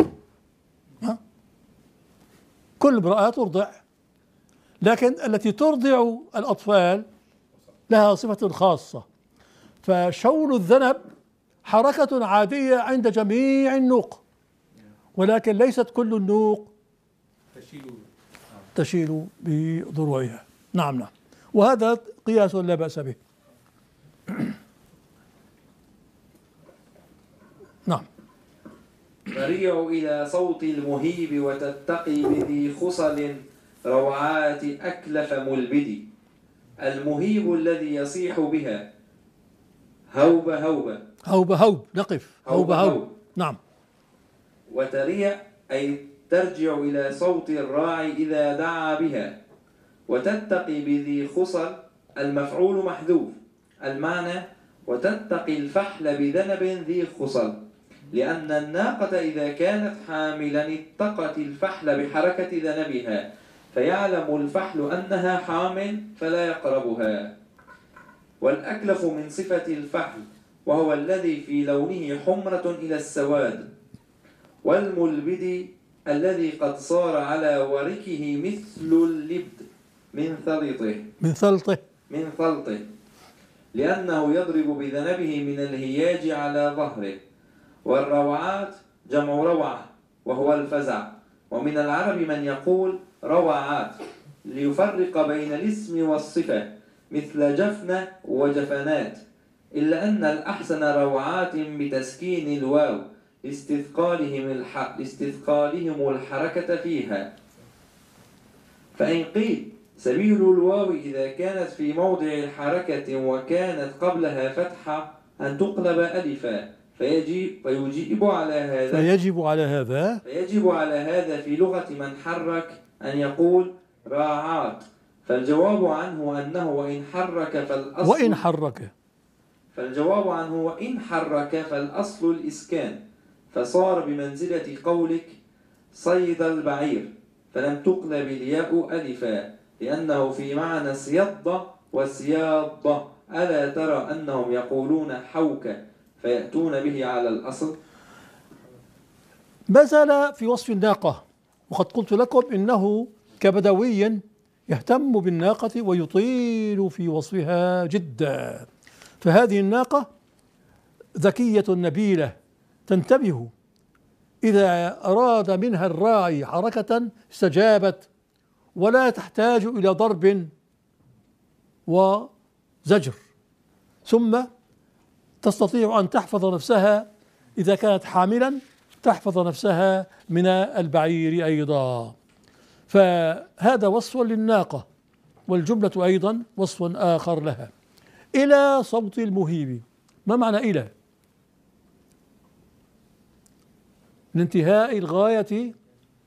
كل امرأة ترضع، لكن التي ترضع الأطفال لها صفة خاصة. فشول الذنب حركة عادية عند جميع النوق، ولكن ليست كل النوق تشيل بضروعها. نعم نعم، وهذا قياس لا بأس به. نعم. تريع إلى صوت المهيب وتتقي بذي خصل روعات أكلف ملبد. المهيب الذي يصيح بها هوب هوب. هوب هوب، نقف. هوب هوب. نعم. وتريع أي ترجع إلى صوت الراعي إذا دعا بها. وتتقي بذي خصل المفعول محذوف، المعنى وتتقي الفحل بذنب ذي خصل، لأن الناقة إذا كانت حاملا اتقت الفحل بحركة ذنبها، فيعلم الفحل أنها حامل فلا يقربها. والأكلف من صفة الفحل، وهو الذي في لونه حمرة إلى السواد. والملبد الذي قد صار على وركه مثل اللبد من ثلطه لأنه يضرب بذنبه من الهياج على ظهره. والروعات جمع روعة وهو الفزع. ومن العرب من يقول روعات ليفرق بين الاسم والصفة، مثل جفنة وجفنات، إلا أن الأحسن روعات بتسكين الواو لاستثقالهم الحركة فيها. فإن قيل سبيل الواو إذا كانت في موضع الحركة وكانت قبلها فتحة أن تقلب ألفا، فيجب على هذا في لغة من حرك أن يقول راعات. فالجواب عنه أنه وإن حرك فالأصل الإسكان، فصار بمنزلة قولك صيد البعير، فلم تقلب الياء ألفا لأنه في معنى صياد وسياض. ألا ترى أنهم يقولون حوك فيأتون به على الأصل؟ ما زال في وصف الناقة، وقد قلت لكم إنه كبدوي يهتم بالناقة ويطيل في وصفها جدا. فهذه الناقة ذكية نبيلة تنتبه، إذا أراد منها الراعي حركة استجابت، ولا تحتاج إلى ضرب وزجر، ثم تستطيع أن تحفظ نفسها إذا كانت حاملا، تحفظ نفسها من البعير أيضا. فهذا وصف للناقة، والجملة أيضا وصف آخر لها. إلى صوت المهيب، ما معنى إلى؟ من انتهاء الغاية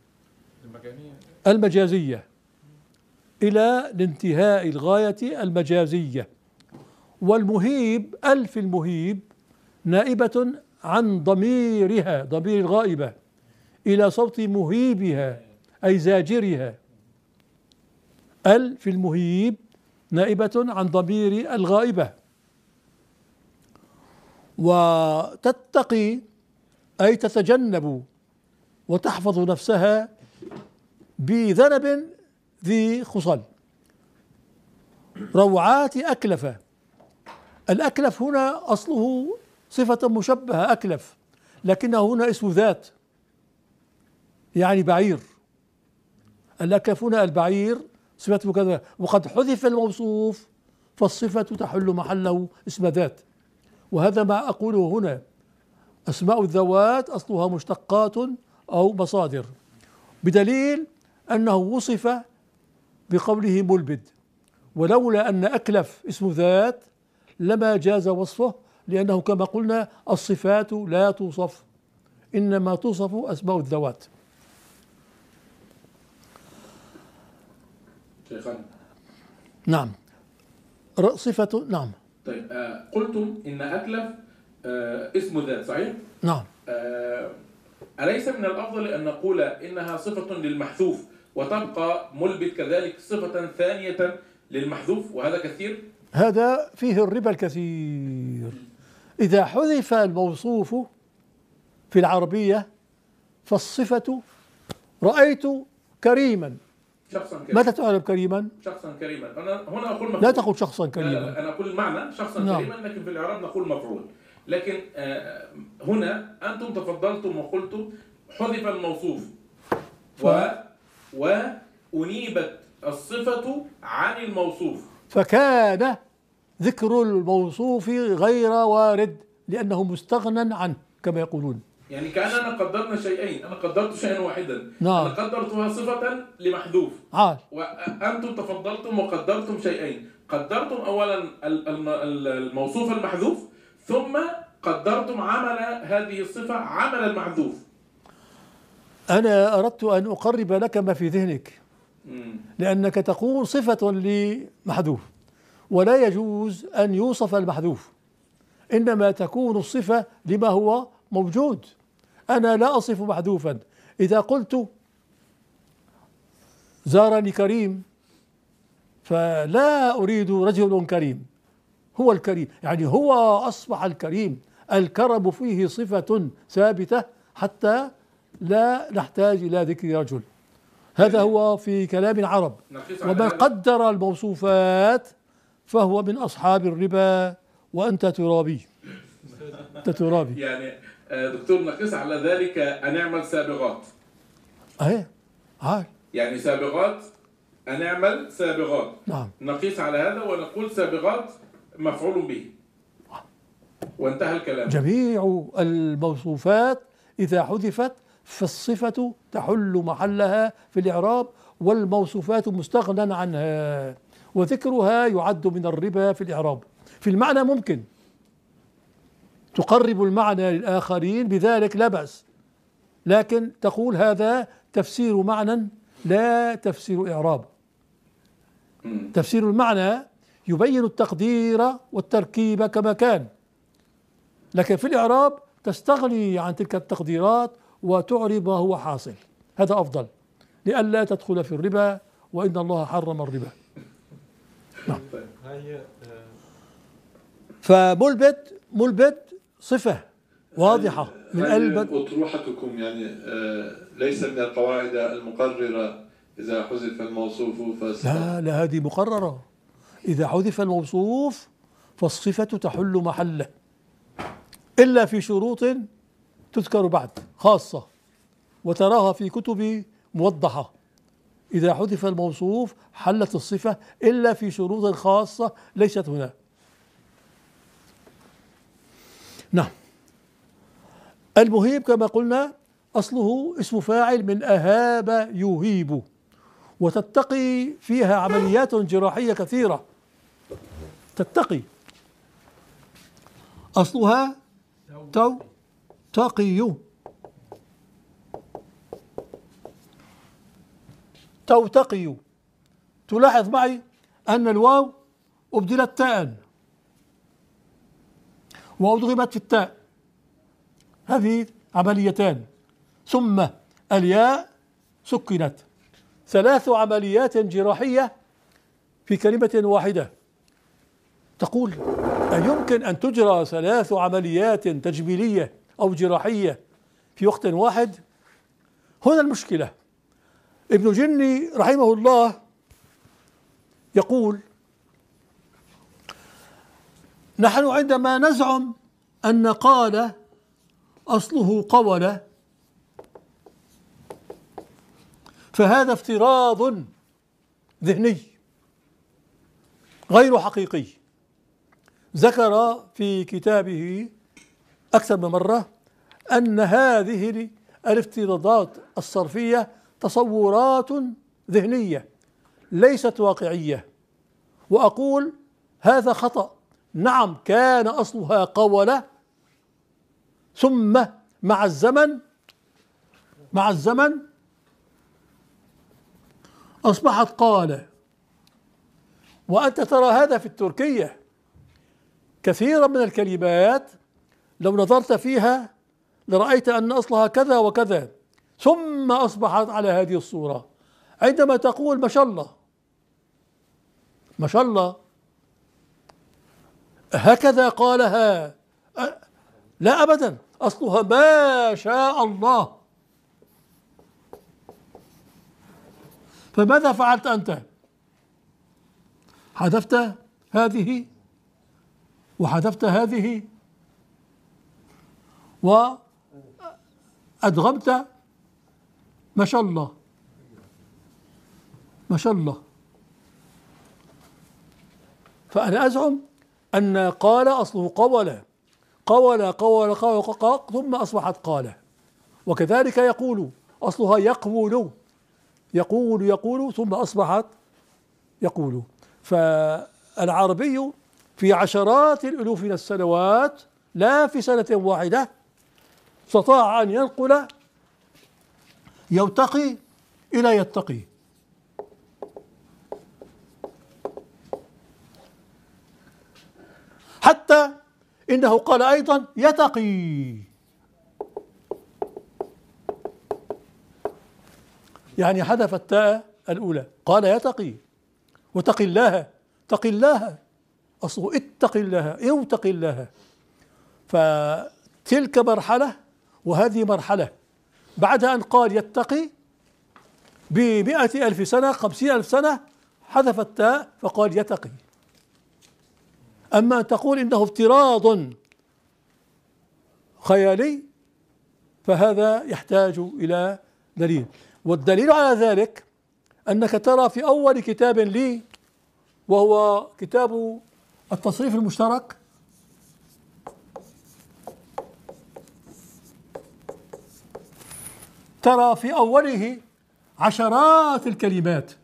المجازية إلى الانتهاء الغاية المجازية. والمهيب ألف المهيب نائبة عن ضميرها، ضمير الغائبة، إلى صوت مهيبها أي زاجرها. ألف المهيب نائبة عن ضمير الغائبة. وتتقي أي تتجنب وتحفظ نفسها بذنب ذي خصل. روعات أكلف. الأكلف هنا أصله صفة مشبهة أكلف، لكنه هنا اسم ذات يعني بعير. الأكلف هنا البعير صفته كذا، وقد حذف الموصوف فالصفة تحل محله اسم ذات. وهذا ما أقوله هنا، أسماء الذوات أصلها مشتقات أو مصادر، بدليل أنه وصف بقوله ملبد. ولولا أن أكلف اسم ذات لما جاز وصفه، لأنه كما قلنا الصفات لا توصف، إنما توصف أسماء الذوات. شيخنا نعم صفة. نعم. طيب قلتم إن أكلف اسم ذات صحيح؟ نعم. أليس من الأفضل أن نقول إنها صفة للمحذوف وتبقى ملبد كذلك صفة ثانية للمحذوف، وهذا كثير؟ هذا فيه الربا الكثير. إذا حذف الموصوف في العربية فالصفة رأيت كريما. شخصا كريما. متى تعرف كريما؟ شخصا كريما. أنا هنا أقول مفعول. لا تقول شخصا كريما. لا أنا أقول المعنى شخصا نعم. كريما، لكن في الإعراب نقول مفعول. لكن هنا أنتم تفضلتم وقلتم حذف الموصوف وأنيبت الصفة عن الموصوف، فكان ذكر الموصوف غير وارد لأنه مستغنى عنه كما يقولون. يعني كأننا قدرنا شيئين، أنا قدرت شيئا واحدا. نعم. أنا قدرتها صفة لمحذوف، وأنتم تفضلتم وقدرتم شيئين. قدرتم أولا الموصوف المحذوف، ثم قدرتم عمل هذه الصفة عمل المحذوف. أنا أردت أن أقرب لك ما في ذهنك، لأنك تقول صفة لمحذوف، ولا يجوز أن يوصف المحذوف، إنما تكون الصفة لما هو موجود. أنا لا أصف محذوفا. إذا قلت زارني كريم فلا أريد رجل كريم، هو الكريم، يعني هو أصبح الكريم. الكرم فيه صفة ثابتة حتى لا نحتاج إلى ذكر رجل. هذا هو في كلام العرب. ومن قدر الموصوفات فهو من أصحاب الربا، وأنت ترابي. أنت ترابي. يعني دكتور نقيس على ذلك أن نعمل سابغات. يعني سابغات أن نعمل سابغات. نعم. نقيس على هذا ونقول سابغات مفعول به، وانتهى الكلام. جميع الموصوفات إذا حذفت فالصفة تحل محلها في الإعراب، والموصوفات مستغنى عنها، وذكرها يعد من الربا في الإعراب. في المعنى ممكن تقرب المعنى للآخرين بذلك لا بأس، لكن تقول هذا تفسير معنى لا تفسير إعراب. تفسير المعنى يبين التقدير والتركيب كما كان، لكن في الإعراب تستغني عن تلك التقديرات وتعرب ما هو حاصل. هذا أفضل لئلا تدخل في الربا، وإن الله حرم الربا. نعم. فملبد صفة واضحة من ألبد. أطروحتكم يعني ليس من القواعد المقررة إذا حذف الموصوف لا هذه مقررة. إذا حذف الموصوف فالصفة تحل محله، إلا في شروط تذكر بعد خاصة وتراها في كتب موضحة. إذا حذف الموصوف حلت الصفة إلا في شروط خاصة ليست هنا. نعم. المهيب كما قلنا أصله اسم فاعل من أهاب يهيب، وتتقي فيها عمليات جراحية كثيرة. تتقي أصلها تقي، توتقي. تلاحظ معي أن الواو أبدلت تاء وأدغمت في التاء، هذه عمليتان. ثم الياء سكنت. 3 عمليات جراحية في كلمة واحدة. تقول أيمكن أن تجرى 3 عمليات تجميلية أو جراحية في وقت واحد؟ هنا المشكلة. ابن جني رحمه الله يقول: نحن عندما نزعم أن قال أصله قول، فهذا افتراض ذهني غير حقيقي. ذكر في كتابه أكثر من مرة أن هذه الافتراضات الصرفية تصورات ذهنية ليست واقعية، وأقول هذا خطأ. نعم، كان أصلها قولة، ثم مع الزمن أصبحت قال. وأنت ترى هذا في التركية. كثيرا من الكلمات لو نظرت فيها لرأيت أن أصلها كذا وكذا، ثم أصبحت على هذه الصورة. عندما تقول ما شاء الله، ما شاء الله، هكذا قالها؟ لا أبدا، أصلها ما شاء الله. فماذا فعلت أنت؟ حذفت هذه وحذفت هذه وأدغمت ما شاء الله، ما شاء الله. فأنا أزعم أن قال أصله قول، ثم أصبحت قال. وكذلك يقول أصلها يقول ثم أصبحت يقول. فالعربي في عشرات الألوف من السنوات لا في سنة واحدة استطاع أن ينقل يوتقي إلى يتقي. حتى إنه قال أيضا يتقي، يعني حذف التاء الأولى، قال يتقي. وتقي الله، تقي الله، أصله اتقي الله، اوتقي الله. فتلك مرحلة وهذه مرحلة. بعد أن قال يتقي ب100,000 سنة 50,000 سنة حذف التاء فقال يتقي. أما أن تقول إنه افتراض خيالي فهذا يحتاج إلى دليل. والدليل على ذلك أنك ترى في أول كتاب لي وهو كتاب التصريف المشترك، ترى في أوله عشرات الكلمات،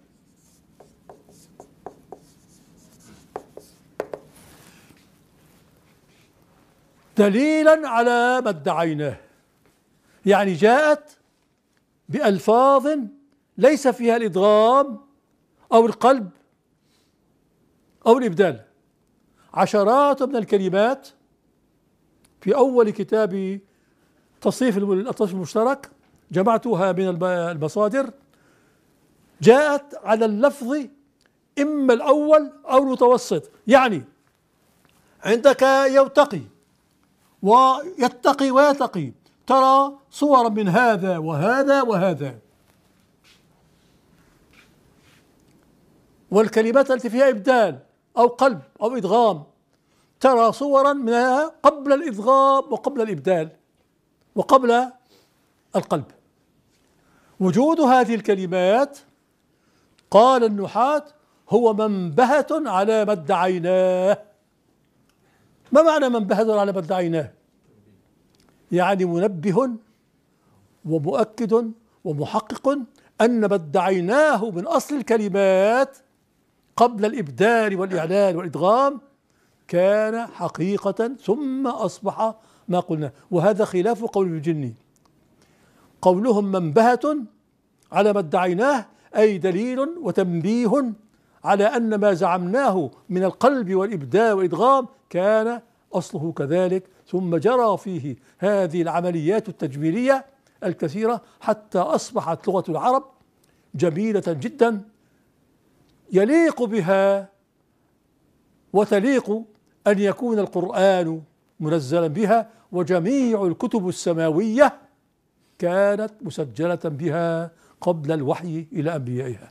دليلا على ما ادعيناه. يعني جاءت بألفاظ ليس فيها الإدغام أو القلب أو الإبدال. عشرات من الكلمات في أول كتاب تصريف المشترك جمعتها من المصادر، جاءت على اللفظ إما الأول أو المتوسط. يعني عندك يوتقي ويتقي ويتقي، ترى صورا من هذا وهذا وهذا. والكلمات التي فيها إبدال أو قلب أو إدغام ترى صورا منها قبل الإدغام وقبل الإبدال وقبل القلب. وجود هذه الكلمات قال النحاة هو منبهة على ما ادعيناه. ما معنى منبهة على ما ادعيناه؟ يعني منبه ومؤكد ومحقق أن ما ادعيناه من أصل الكلمات قبل الإبدال والإعلان والإدغام كان حقيقة ثم أصبح ما قلنا. وهذا خلاف قول الجني. قولهم منبهة على ما ادعيناه أي دليل وتنبيه على أن ما زعمناه من القلب والإبداع والإدغام كان أصله كذلك، ثم جرى فيه هذه العمليات التجميلية الكثيرة حتى أصبحت لغة العرب جميلة جدا يليق بها وتليق أن يكون القرآن منزلا بها، وجميع الكتب السماوية كانت مسجلة بها قبل الوحي إلى أنبيائها.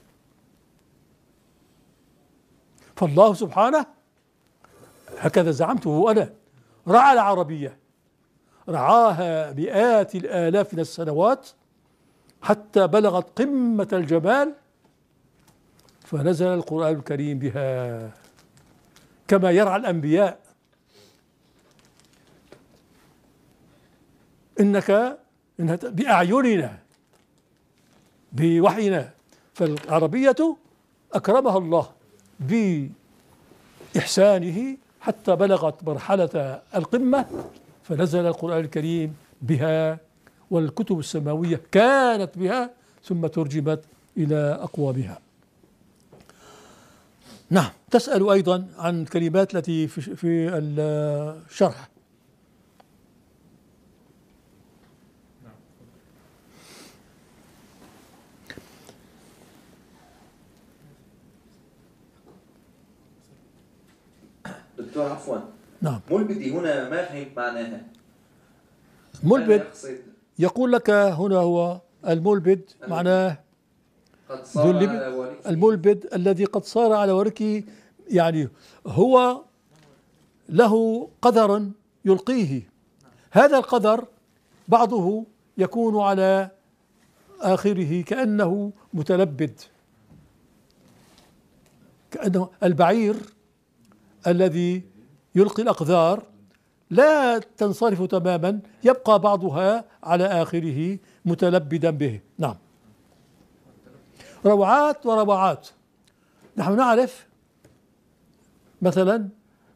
فالله سبحانه هكذا زعمته أنا رعى العربية، رعاها مئات الآلاف من السنوات حتى بلغت قمة الجمال، فنزل القرآن الكريم بها كما يرعى الأنبياء. إنها بأعيننا بوحينا، فالعربية أكرمها الله بإحسانه حتى بلغت مرحلة القمة، فنزل القرآن الكريم بها، والكتب السماوية كانت بها ثم ترجمت إلى أقوامها. نعم، تسأل أيضا عن الكلمات التي في الشرح. دكتور عفوا، نعم، ملبدي هنا ما فهمت معناها. ملبد يقول لك هنا هو الملبد معناه الملبد الذي قد صار على وركه، يعني هو له قدر يلقيه، هذا القدر بعضه يكون على آخره كأنه متلبد، كأنه البعير الذي يلقي الأقذار لا تنصرف تماما، يبقى بعضها على آخره متلبدا به. نعم، روعات وروعات. نحن نعرف مثلا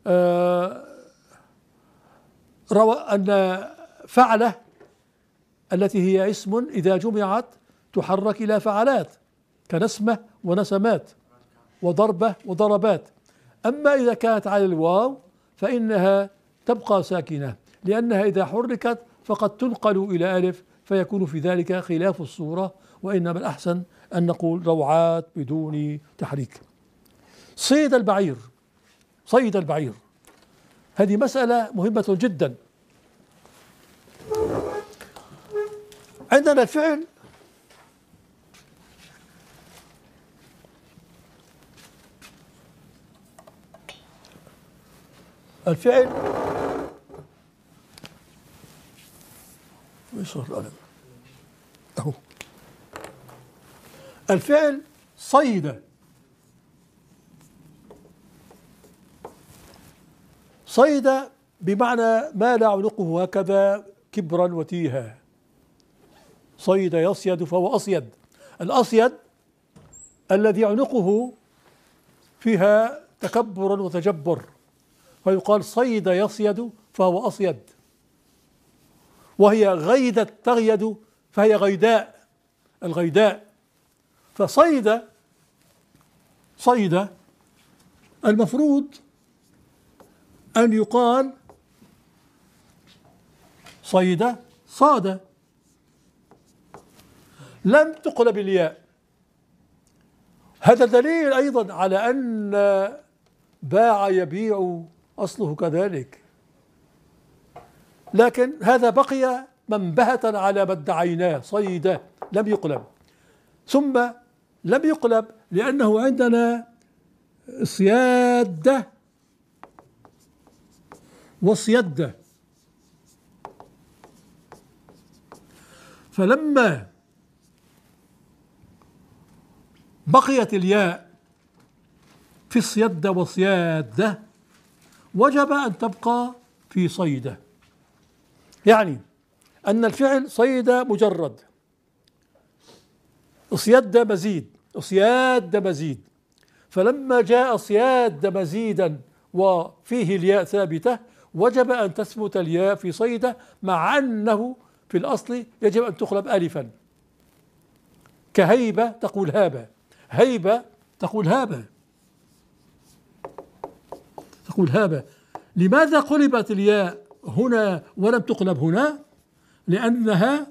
أن فعلة التي هي اسم إذا جمعت تحرك إلى فعلات كنسمة ونسمات وضربة وضربات، أما إذا كانت على الواو فإنها تبقى ساكنة، لأنها إذا حركت فقد تنقل إلى ألف فيكون في ذلك خلاف الصورة، وإنما الأحسن أن نقول روعات بدون تحريك. صيد البعير، صيد البعير، هذه مسألة مهمة جدا. عندنا الفعل الفعل صيد، صيد بمعنى مال عنقه هكذا كبرا وتيها، صيد يصيد فهو أصيد. الأصيد الذي عنقه فيها تكبر وتجبر، فيقال صيد يصيد فهو أصيد. وهي غيدت تغيد فهي غيداء، الغيداء. فصيد المفروض أن يقال صيد صاد، لم تقلب الياء. هذا دليل أيضا على أن باع يبيع أصله كذلك، لكن هذا بقي منبهة على ما ادعيناه، صيد لم يقلب. ثم لم يقلب لأنه عندنا صيادة وصيدة، فلما بقيت الياء في الصيدة وصيادة وجب أن تبقى في صيدة، يعني أن الفعل صيد مجرد، صيد مزيد، صياد مزيد، فلما جاء صياد مزيدا وفيه الياء ثابتة وجب أن تثبت الياء في صيدة، مع أنه في الأصل يجب أن تقلب ألفا. كهيبة تقول هابة، هيبة تقول هابة، تقول هابة. لماذا قلبت الياء هنا ولم تقلب هنا؟ لأنها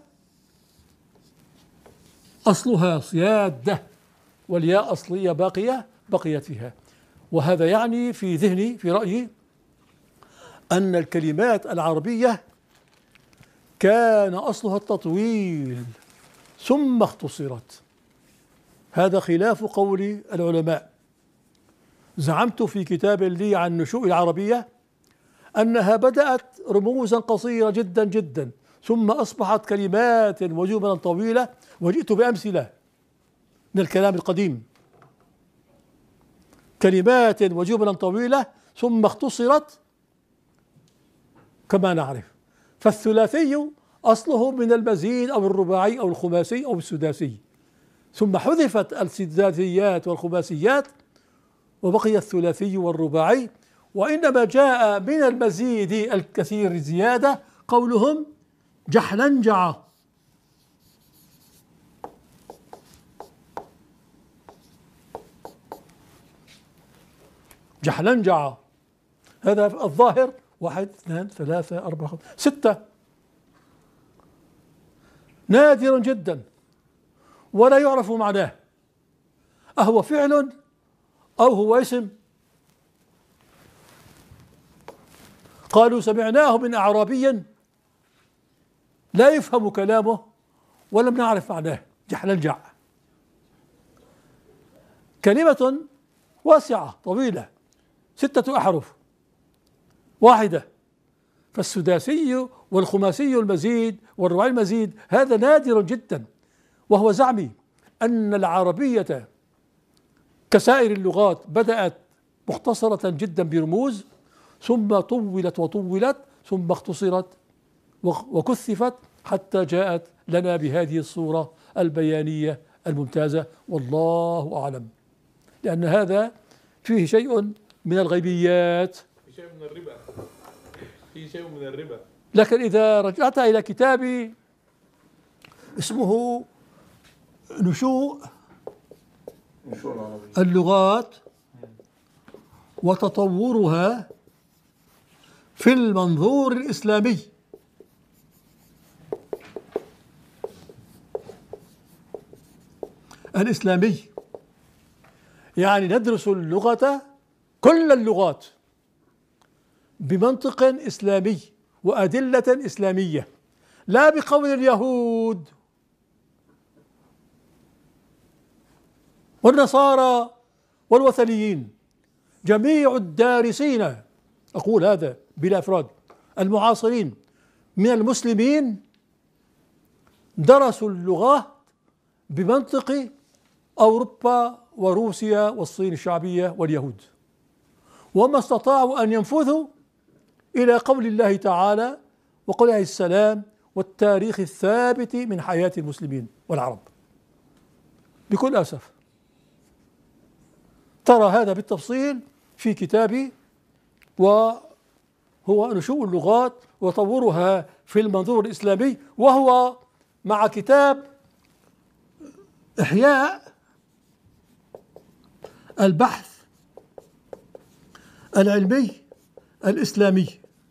أصلها صيادة والياء أصلية بقيت فيها. وهذا يعني في ذهني، في رأيي، أن الكلمات العربية كان أصلها التطويل ثم اختصرت. هذا خلاف قول العلماء. زعمت في كتاب لي عن نشوء العربية أنها بدأت رموزا قصيرة جدا جدا ثم أصبحت كلمات وجملا طويلة، وجئت بأمثلة من الكلام القديم، كلمات وجملا طويلة ثم اختصرت كما نعرف. فالثلاثي أصله من المزيد أو الرباعي أو الخماسي أو السداسي، ثم حذفت السداسيات والخماسيات وبقي الثلاثي والرباعي. وإنما جاء من المزيد الكثير زيادة قولهم جحلنجع، جحلنجع. هذا الظاهر 1 2 3 4 5 6، نادر جدا ولا يعرف معناه، أهو فعل أو هو اسم؟ قالوا سمعناه من أعرابي لا يفهم كلامه ولم نعرف معناه، جحلنجع. كلمة واسعة طويلة 6 أحرف واحدة. فالسداسي والخماسي المزيد والرباعي المزيد هذا نادر جدا. وهو زعمي أن العربية كسائر اللغات بدأت مختصرة جدا برموز، ثم طولت وطولت ثم اختصرت وكثفت حتى جاءت لنا بهذه الصورة البيانية الممتازة، والله أعلم. لأن هذا فيه شيء من الغيبيات، في شيء من الربا. لكن إذا رجعت إلى كتابي اسمه نشوء اللغات وتطورها في المنظور الإسلامي، يعني ندرس اللغة، كل اللغات، بمنطق إسلامي وأدلة إسلامية، لا بقول اليهود والنصارى والوثنيين. جميع الدارسين، أقول هذا بلا إفراد، المعاصرين من المسلمين درسوا اللغة بمنطق أوروبا وروسيا والصين الشعبية واليهود، وما استطاعوا أن ينفذوا إلى قول الله تعالى وقول عليه السلام والتاريخ الثابت من حياة المسلمين والعرب. بكل أسف ترى هذا بالتفصيل في كتابي، وهو نشوء اللغات وتطورها في المنظور الإسلامي، وهو مع كتاب إحياء البحث العلمي الإسلامي.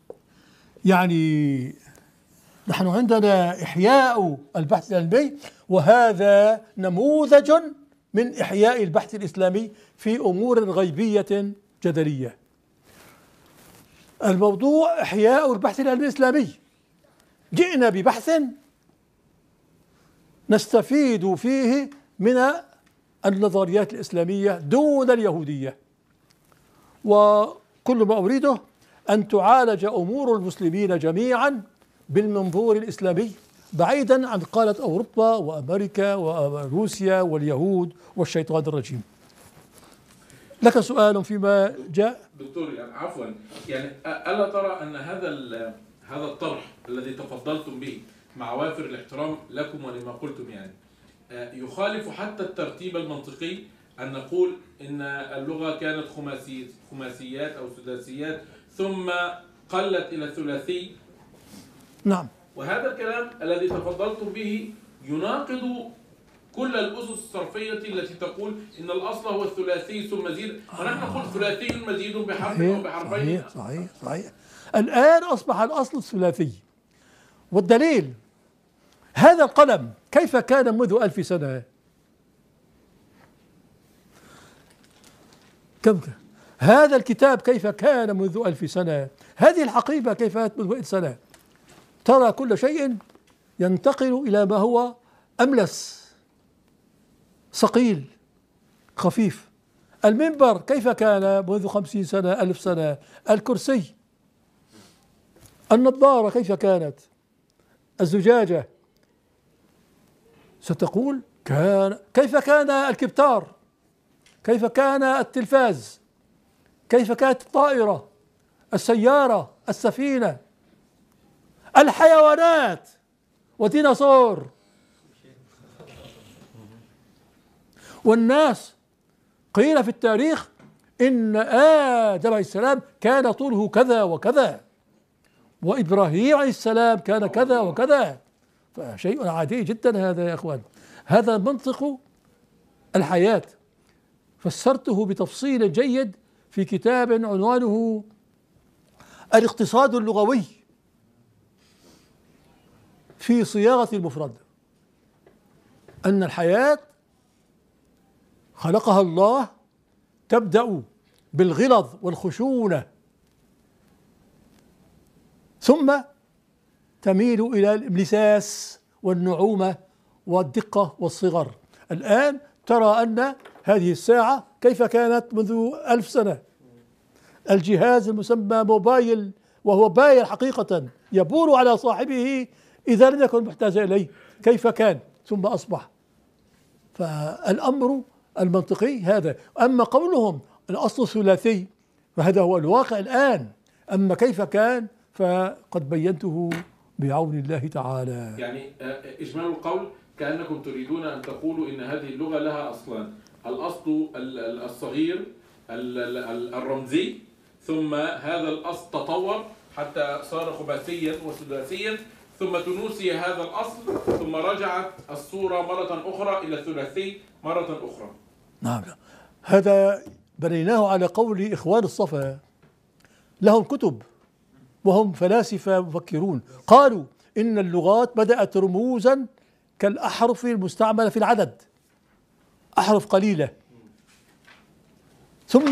يعني نحن عندنا إحياء البحث العلمي، وهذا نموذج من إحياء البحث الإسلامي في أمور غيبية جدلية. الموضوع إحياء البحث العلمي الإسلامي، جئنا ببحث نستفيد فيه من النظريات الإسلامية دون اليهودية، وكل ما أريده أن تعالج أمور المسلمين جميعا بالمنظور الإسلامي، بعيدا عن قالت أوروبا وأمريكا وروسيا واليهود والشيطان الرجيم. لك سؤال فيما جاء؟ دكتور يعني عفوا، يعني ألا ترى أن هذا الطرح الذي تفضلتم به مع وافر الاحترام لكم ولما قلتم يعني يخالف حتى الترتيب المنطقي، أن نقول إن اللغة كانت خماسيات أو سداسيات ثم قلت إلى الثلاثي؟ نعم. وهذا الكلام الذي تفضلتم به يناقض كل الأسس الصرفية التي تقول إن الأصل هو الثلاثي ثم زيد، ونحن نقول ثلاثي مزيد بحرف أو بحرفين. صحيح. الآن أصبح الأصل الثلاثي، والدليل هذا القلم كيف كان منذ 1000 سنة؟ كم كان؟ هذا الكتاب كيف كان منذ 1000 سنة؟ هذه الحقيبة كيف كانت منذ 1000 سنة؟ ترى كل شيء ينتقل إلى ما هو أملس ثقيل خفيف. المنبر كيف كان منذ 50 سنة 1000 سنة؟ الكرسي، النظارة كيف كانت؟ الزجاجة، ستقول كيف كان الكبتار؟ كيف كان التلفاز؟ كيف كانت الطائرة؟ السيارة، السفينة، الحيوانات وديناصور، والناس. قيل في التاريخ إن آدم عليه السلام كان طوله كذا وكذا، وإبراهيم عليه السلام كان كذا وكذا. فشيء عادي جدا هذا يا أخوان. هذا منطق الحياة، فسرته بتفصيل جيد في كتاب عنوانه الاقتصاد اللغوي في صياغة المفرد، أن الحياة خلقها الله تبدأ بالغلظ والخشونة، ثم تميل إلى الامتساس والنعومة والدقة والصغر. الآن ترى أن هذه الساعة كيف كانت منذ 1000 سنة. الجهاز المسمى موبايل، وهو بايل حقيقة، يبور على صاحبه إذا لم يكن محتاجا إليه، كيف كان ثم أصبح. فالأمر المنطقي هذا. أما قولهم الأصل الثلاثي فهذا هو الواقع الآن، أما كيف كان فقد بينته بعون الله تعالى. يعني إجمال القول كأنكم تريدون أن تقولوا إن هذه اللغة لها أصلان: الأصل الصغير الرمزي، ثم هذا الأصل تطور حتى صار خماسيا وسداسيا، ثم تنوسي هذا الأصل، ثم رجعت الصورة مرة أخرى إلى الثلاثي مرة أخرى. نعم، هذا بنيناه على قول إخوان الصفا، لهم كتب وهم فلاسفة مفكرون، قالوا إن اللغات بدأت رموزا كالأحرف المستعملة في العدد، أحرف قليلة، ثم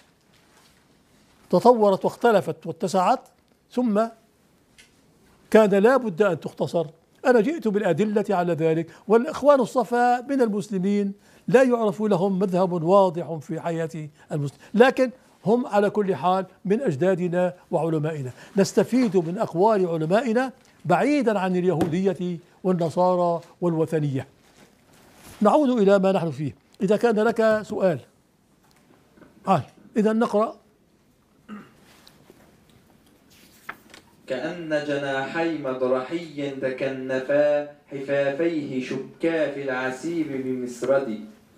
تطورت واختلفت واتسعت، ثم كان لا بد أن تختصر. أنا جئت بالأدلة على ذلك، والإخوان الصفا من المسلمين لا يعرف لهم مذهب واضح في حياة المسلم، لكن هم على كل حال من أجدادنا وعلمائنا، نستفيد من أقوال علمائنا بعيدا عن اليهودية والنصارى والوثنية. نعود إلى ما نحن فيه. إذا كان لك سؤال إذا نقرأ. كأن جناحي مطرحي تكنفا حفافيه شكا في العسيب بمسرد،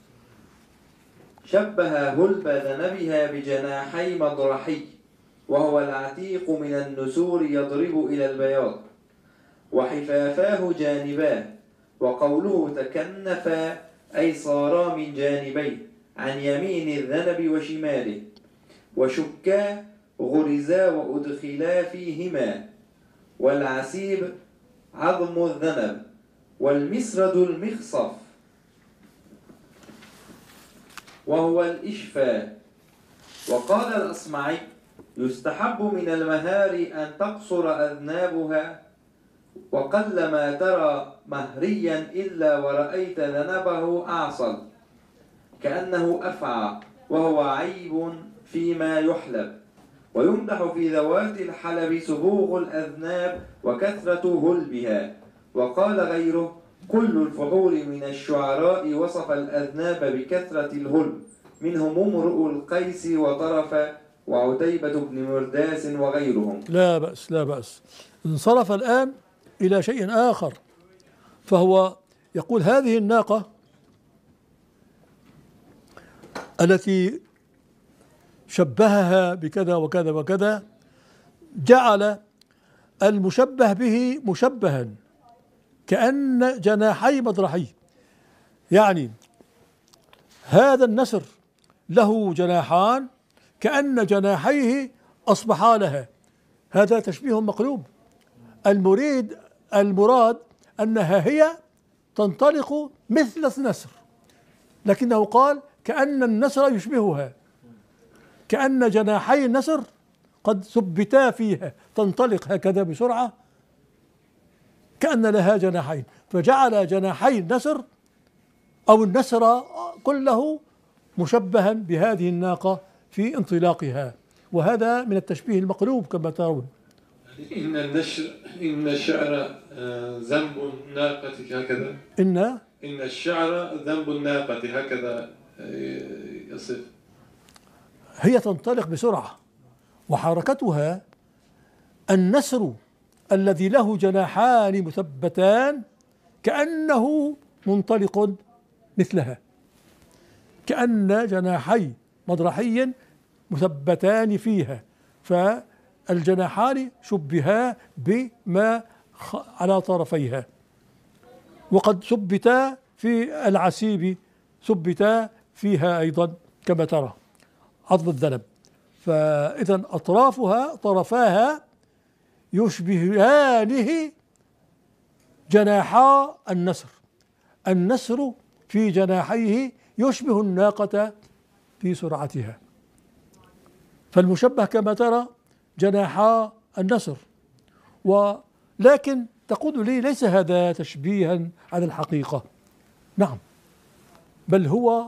شبه هلب ذنبها بجناحي مطرحي، وهو العتيق من النسور يضرب إلى البياض، وحفافاه جانباه، وقوله تكنفا أي صارا من جانبيه عن يمين الذنب وشماله، وشكا غرزا وأدخلا فيهما، والعسيب عظم الذنب، والمسرد المخصف وهو الإشفاء. وقال الأصمعي يستحب من المهار أن تقصر أذنابها، وقلما ترى مهريا إلا ورأيت ذنبه أعصل كأنه أفعى، وهو عيب فيما يحلب. ويمدح في ذوات الحلب سبوغ الأذناب وكثرة هلبها. وقال غيره كل الفحول من الشعراء وصف الأذناب بكثرة الهلب، منهم امرؤ القيس وطرف وعتيبة بن مرداس وغيرهم. لا بأس لا بأس. انصرف الآن إلى شيء آخر، فهو يقول هذه الناقة التي شبهها بكذا وكذا وكذا، جعل المشبه به مشبها كأن جناحي مطرحي. يعني هذا النسر له جناحان كأن جناحيه أصبحا لها، هذا تشبيه مقلوب. المراد أنها هي تنطلق مثل النسر، لكنه قال كأن النسر يشبهها، كأن جناحي النسر قد ثبتا فيها، تنطلق هكذا بسرعة كأن لها جناحين، فجعل جناحي النسر أو النسر كله مشبها بهذه الناقة في انطلاقها، وهذا من التشبيه المقلوب كما ترون. إن الشعر ذنب الناقة هكذا، إن الشعر ذنب الناقة هكذا يصف. هي تنطلق بسرعة وحركتها، النسر الذي له جناحان مثبتان كأنه منطلق مثلها، كأن جناحي مضرحي مثبتان فيها، فالجناحان شبها بما على طرفيها، وقد ثبتا في العسيب، ثبتا فيها أيضا كما ترى عضد الذنب. فإذا طرفاها يشبهانه جناحا النسر، النسر في جناحيه يشبه الناقة في سرعتها، فالمشبه كما ترى جناحا النسر. ولكن تقول لي ليس هذا تشبيها على الحقيقة. نعم، بل هو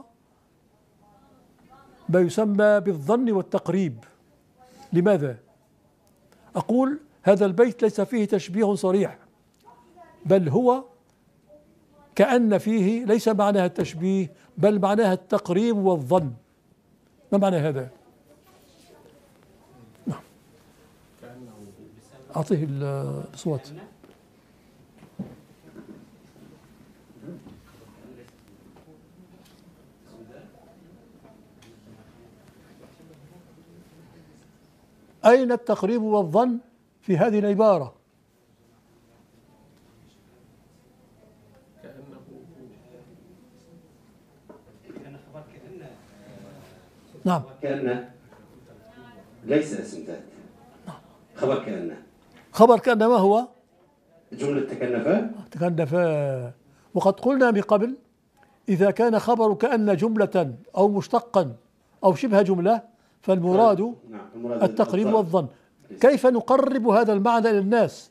ما يسمى بالظن والتقريب. لماذا؟ أقول هذا البيت ليس فيه تشبيه صريح، بل هو كأن فيه ليس معناها التشبيه بل معناها التقريب والظن. ما معنى هذا؟ نعم، أعطيه الصوت. أين التقريب والظن في هذه العبارة؟ نعم، كأن ليس اسم ذات، خبر كأن. خبر كأن ما هو؟ جملة تكنفا. تكنفا. وقد قلنا من قبل إذا كان خبر كأن جملة أو مشتقا أو شبه جملة فالمراد التقريب والظن. كيف نقرب هذا المعنى إلى الناس؟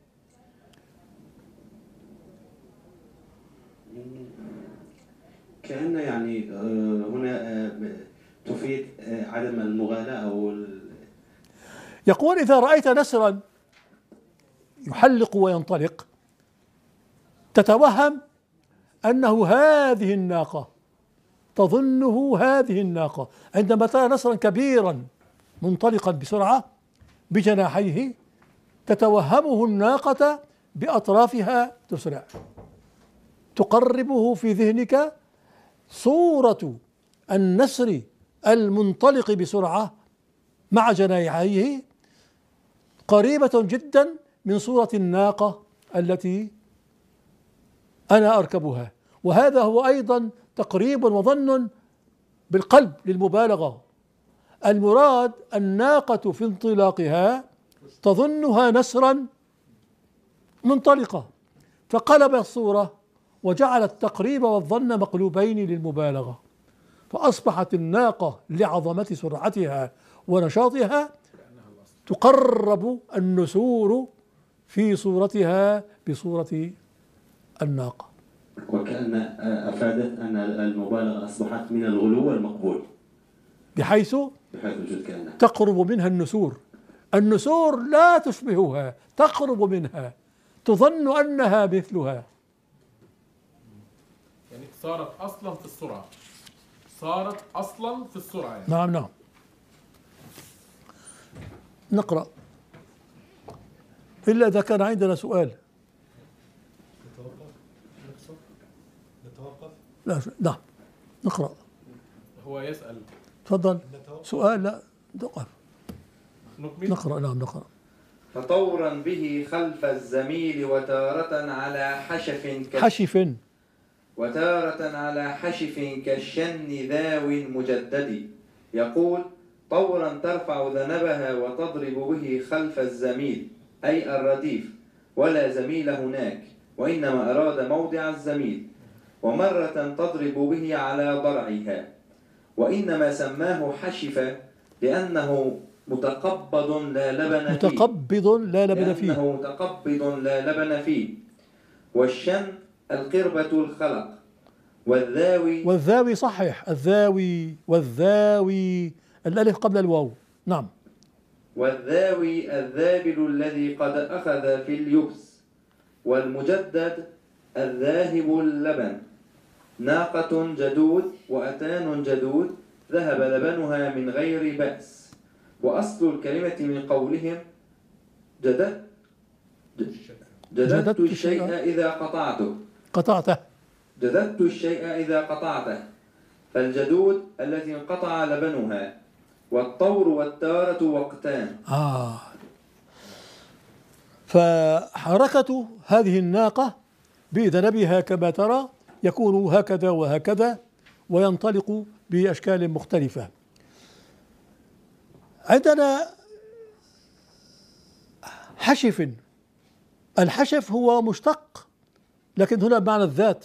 كأن يعني هنا تفيد عدم المغالاة أو يقول إذا رأيت نسرا يحلق وينطلق تتوهم أنه هذه الناقة، تظنه هذه الناقة. عندما ترى نسرا كبيرا منطلقا بسرعة بجناحيه تتوهمه الناقة بأطرافها تسرع، تقربه في ذهنك صورة النسر المنطلق بسرعة مع جناحيه قريبة جدا من صورة الناقة التي أنا أركبها. وهذا هو أيضا تقريب وظن بالقلب للمبالغة. المراد الناقة في انطلاقها تظنها نسرا منطلقة، فقلب الصورة وجعل التقريب والظن مقلوبين للمبالغة، فأصبحت الناقة لعظمة سرعتها ونشاطها تقرب النسور في صورتها بصورة الناقة. وكأن أفادت أن المبالغة أصبحت من الغلو المقبول، بحيث وجود كأن تقرب منها النسور. النسور لا تشبهها، تقرب منها، تظن أنها مثلها. يعني صارت أصلا في السرعة، صارت أصلا في السرعة يعني. نعم نعم. نقرأ إلا إذا كان عندنا سؤال. نتوقف. لا نعم نقرأ. هو يسأل. تفضل. سؤال. لا نقف. نكمل. نقرأ. نعم نقرأ. فطورا به خلف الزميل وتارة على حشف وتارة على حشف كالشن ذاو مجدد. يقول: طورا ترفع ذنبها وتضرب به خلف الزميل، أي الرديف، ولا زميل هناك، وإنما أراد موضع الزميل. ومرة تضرب به على ضرعها، وإنما سماه حشف لأنه متقبض لا لبن فيه. متقبض لا لبن فيه. لأنه متقبض لا لبن فيه. والشن القربة الخلق. والذاوي صحيح، والذاوي الألف قبل الواو. نعم. والذاوي الذابل الذي قد أخذ في اليبس. والمجدد الذاهب اللبن. ناقة جدود وأتان جدود ذهب لبنها من غير بأس. وأصل الكلمة من قولهم جددت الشيء إذا قطعته. جددت الشيء إذا قطعته. فالجدود التي انقطع لبنها. والطور والتارة وقتان. فحركة هذه الناقة بذنبها كما ترى يكون هكذا وهكذا، وينطلق بأشكال مختلفة. عندنا حشف. الحشف هو مشتق، لكن هنا بمعنى الذات،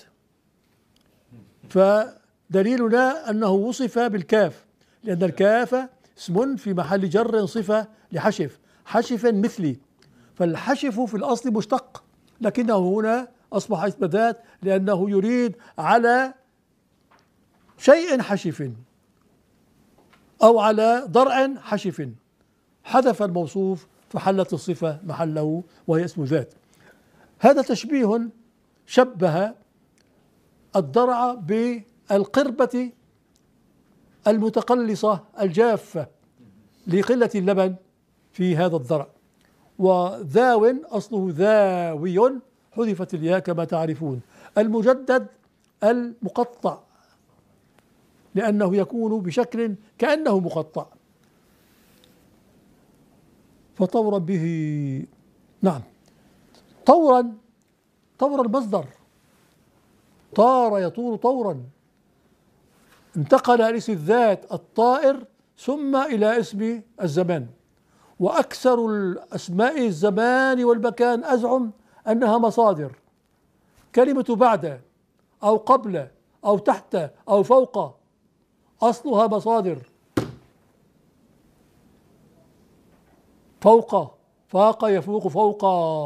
فدليلنا أنه وصف بالكاف، لأن الكاف اسم في محل جر صفة لحشف، حشف مثلي. فالحشف في الأصل مشتق، لكنه هنا أصبح اسم ذات لأنه يريد على شيء حشف أو على ضرع حشف، حذف الموصوف فحلت الصفة محله وهي اسم ذات. هذا تشبيه شبه الضرع بالقربة المتقلصة الجافة لقلة اللبن في هذا الضرع. وذاو أصله ذاوي، حذفت الياء كما تعرفون. المجدد المقطع لأنه يكون بشكل كأنه مقطع. فطورا به. نعم. طورا المصدر، طار يطور طورا، انتقل إلى اسم الذات الطائر ثم إلى اسم الزمان. وأكثر الأسماء الزمان والمكان أزعم أنها مصادر. كلمة بعد أو قبل أو تحت أو فوق أصلها مصادر. فوق، فاق يفوق فوق.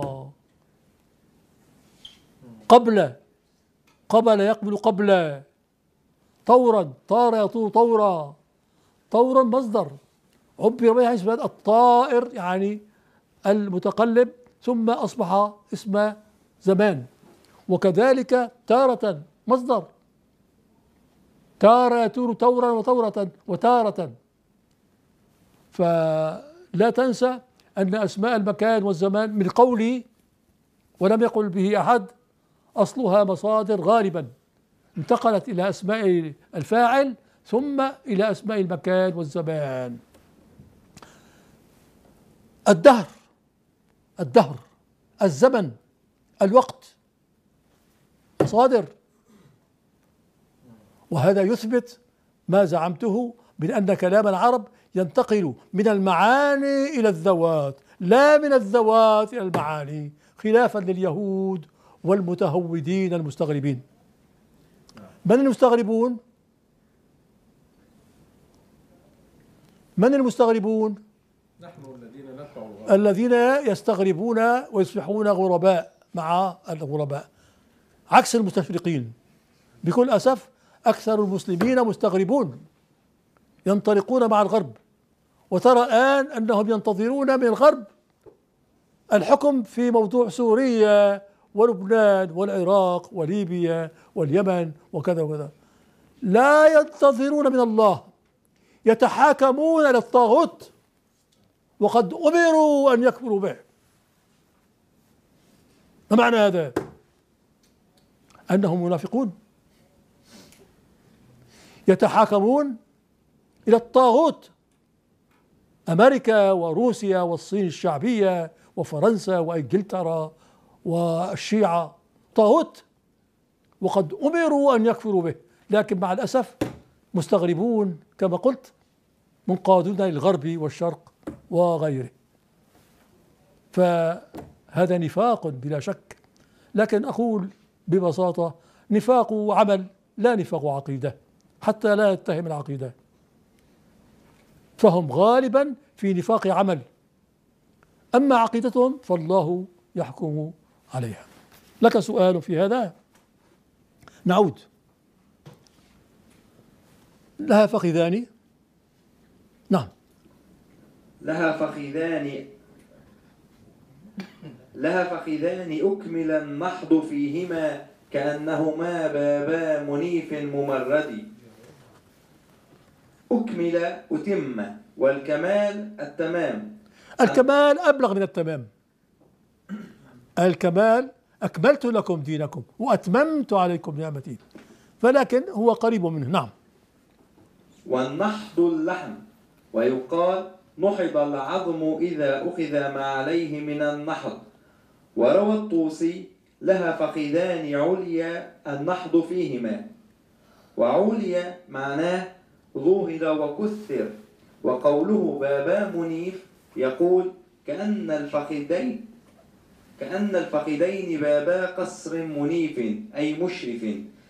قبل يقبل قبل. طورا طار يطور طورا. طورا مصدر عبر به اسم الطائر يعني المتقلب، ثم أصبح اسم زمان. وكذلك تارة مصدر، تار يتور تورا وتورة وتارة. فلا تنسى أن أسماء المكان والزمان من قولي ولم يقل به أحد أصلها مصادر غالبا، انتقلت إلى أسماء الفاعل ثم إلى أسماء المكان والزمان. الدهر، الزمن، الوقت مصادر. وهذا يثبت ما زعمته من أن كلام العرب ينتقل من المعاني إلى الذوات لا من الذوات إلى المعاني، خلافا لليهود والمتهودين المستغربين. من المستغربون؟ نحن الذين نتبع الغرب، الذين يستغربون ويصبحون غرباء مع الغرباء، عكس المستشرقين. بكل أسف أكثر المسلمين مستغربون ينطلقون مع الغرب، وترى الآن أنهم ينتظرون من الغرب الحكم في موضوع سوريا ولبنان والعراق وليبيا واليمن وكذا وكذا. لا ينتظرون من الله، يتحاكمون إلى الطاغوت وقد أمروا أن يكفروا به. ما معنى هذا؟ أنهم منافقون يتحاكمون إلى الطاغوت. أمريكا وروسيا والصين الشعبية وفرنسا وإنجلترا والشيعة طاغوت، وقد أمروا أن يكفروا به، لكن مع الأسف مستغربون كما قلت، منقادون للغرب والشرق وغيره. فهذا نفاق بلا شك، لكن أقول ببساطة نفاق عمل لا نفاق عقيدة، حتى لا يتهم العقيدة، فهم غالبا في نفاق عمل، أما عقيدتهم فالله يحكم عليها. لك سؤال في هذا؟ نعود. لها فخذان، نعم، لها فخذان أكمل النحض فيهما كأنهما بابا منيف ممرد. أكمل أتم، والكمال التمام. الكمال أبلغ من التمام. الكمال أكملت لكم دينكم وأتممت عليكم نعمتي، فلكن هو قريب منه. نعم. والنحض اللحم، ويقال نحض العظم إذا أخذ ما عليه من النحض. وروى الطوسي لها فخذان عليا النحض فيهما، وعليا معناه ظهر وكثر. وقوله بابا منيف يقول كأن الفخذين بابا قصر منيف أي مشرف.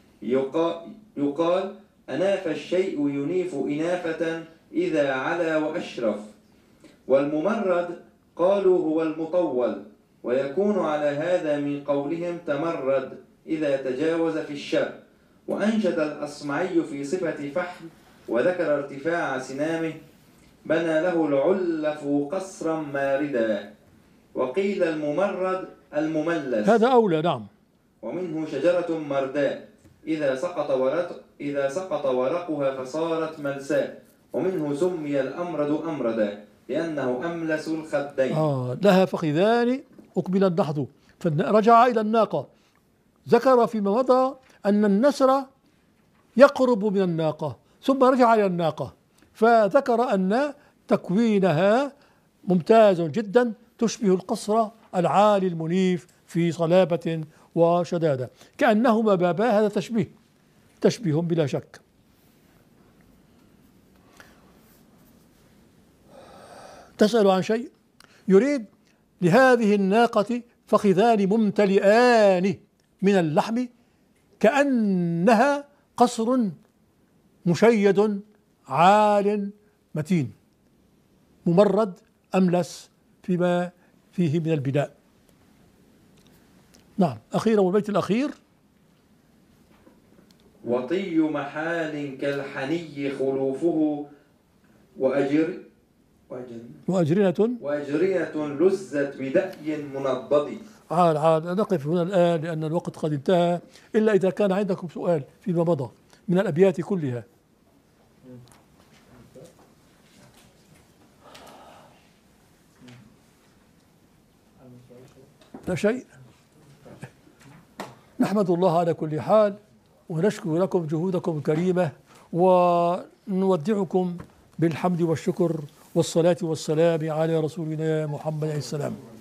يقال أناف الشيء ينيف إنافة إذا علا وأشرف. والممرد قالوا هو المطول، ويكون على هذا من قولهم تمرد إذا تجاوز في الشر. وأنشد الأصمعي في صفة فحم وذكر ارتفاع سنامه بنى له العلف قصرا ماردا. وقيل الممرد المملس، هذا أولى. نعم. ومنه شجرة مرداء إذا سقط ورقها فصارت ملساء. ومنه سمي الأمرد أمردا لأنه أملس الخدين. لها فخذان أقبل النحض، فرجع إلى الناقة. ذكر فيما مضى أن النسر يقرب من الناقة، ثم رجع إلى الناقة، فذكر أن تكوينها ممتاز جدا، تشبه القصر العالي المنيف في صلابة وشدادة، كأنهما بابا. هذا تشبيه بلا شك. تسأل عن شيء؟ يريد لهذه الناقة فخذان ممتلئان من اللحم كأنها قصر مشيد عال متين ممرد أملس فيما فيه من البناء. نعم. أخيرا، والبيت الأخير: وطي محال كالحني خلوفه وأجرنة لزت بدأي منضد. عال نقف هنا الآن لأن الوقت قد انتهى، إلا إذا كان عندكم سؤال فيما مضى من الأبيات كلها. لا شيء. نحمد الله على كل حال، ونشكر لكم جهودكم الكريمة، ونودعكم بالحمد والشكر والصلاة والسلام على رسولنا محمد عليه السلام.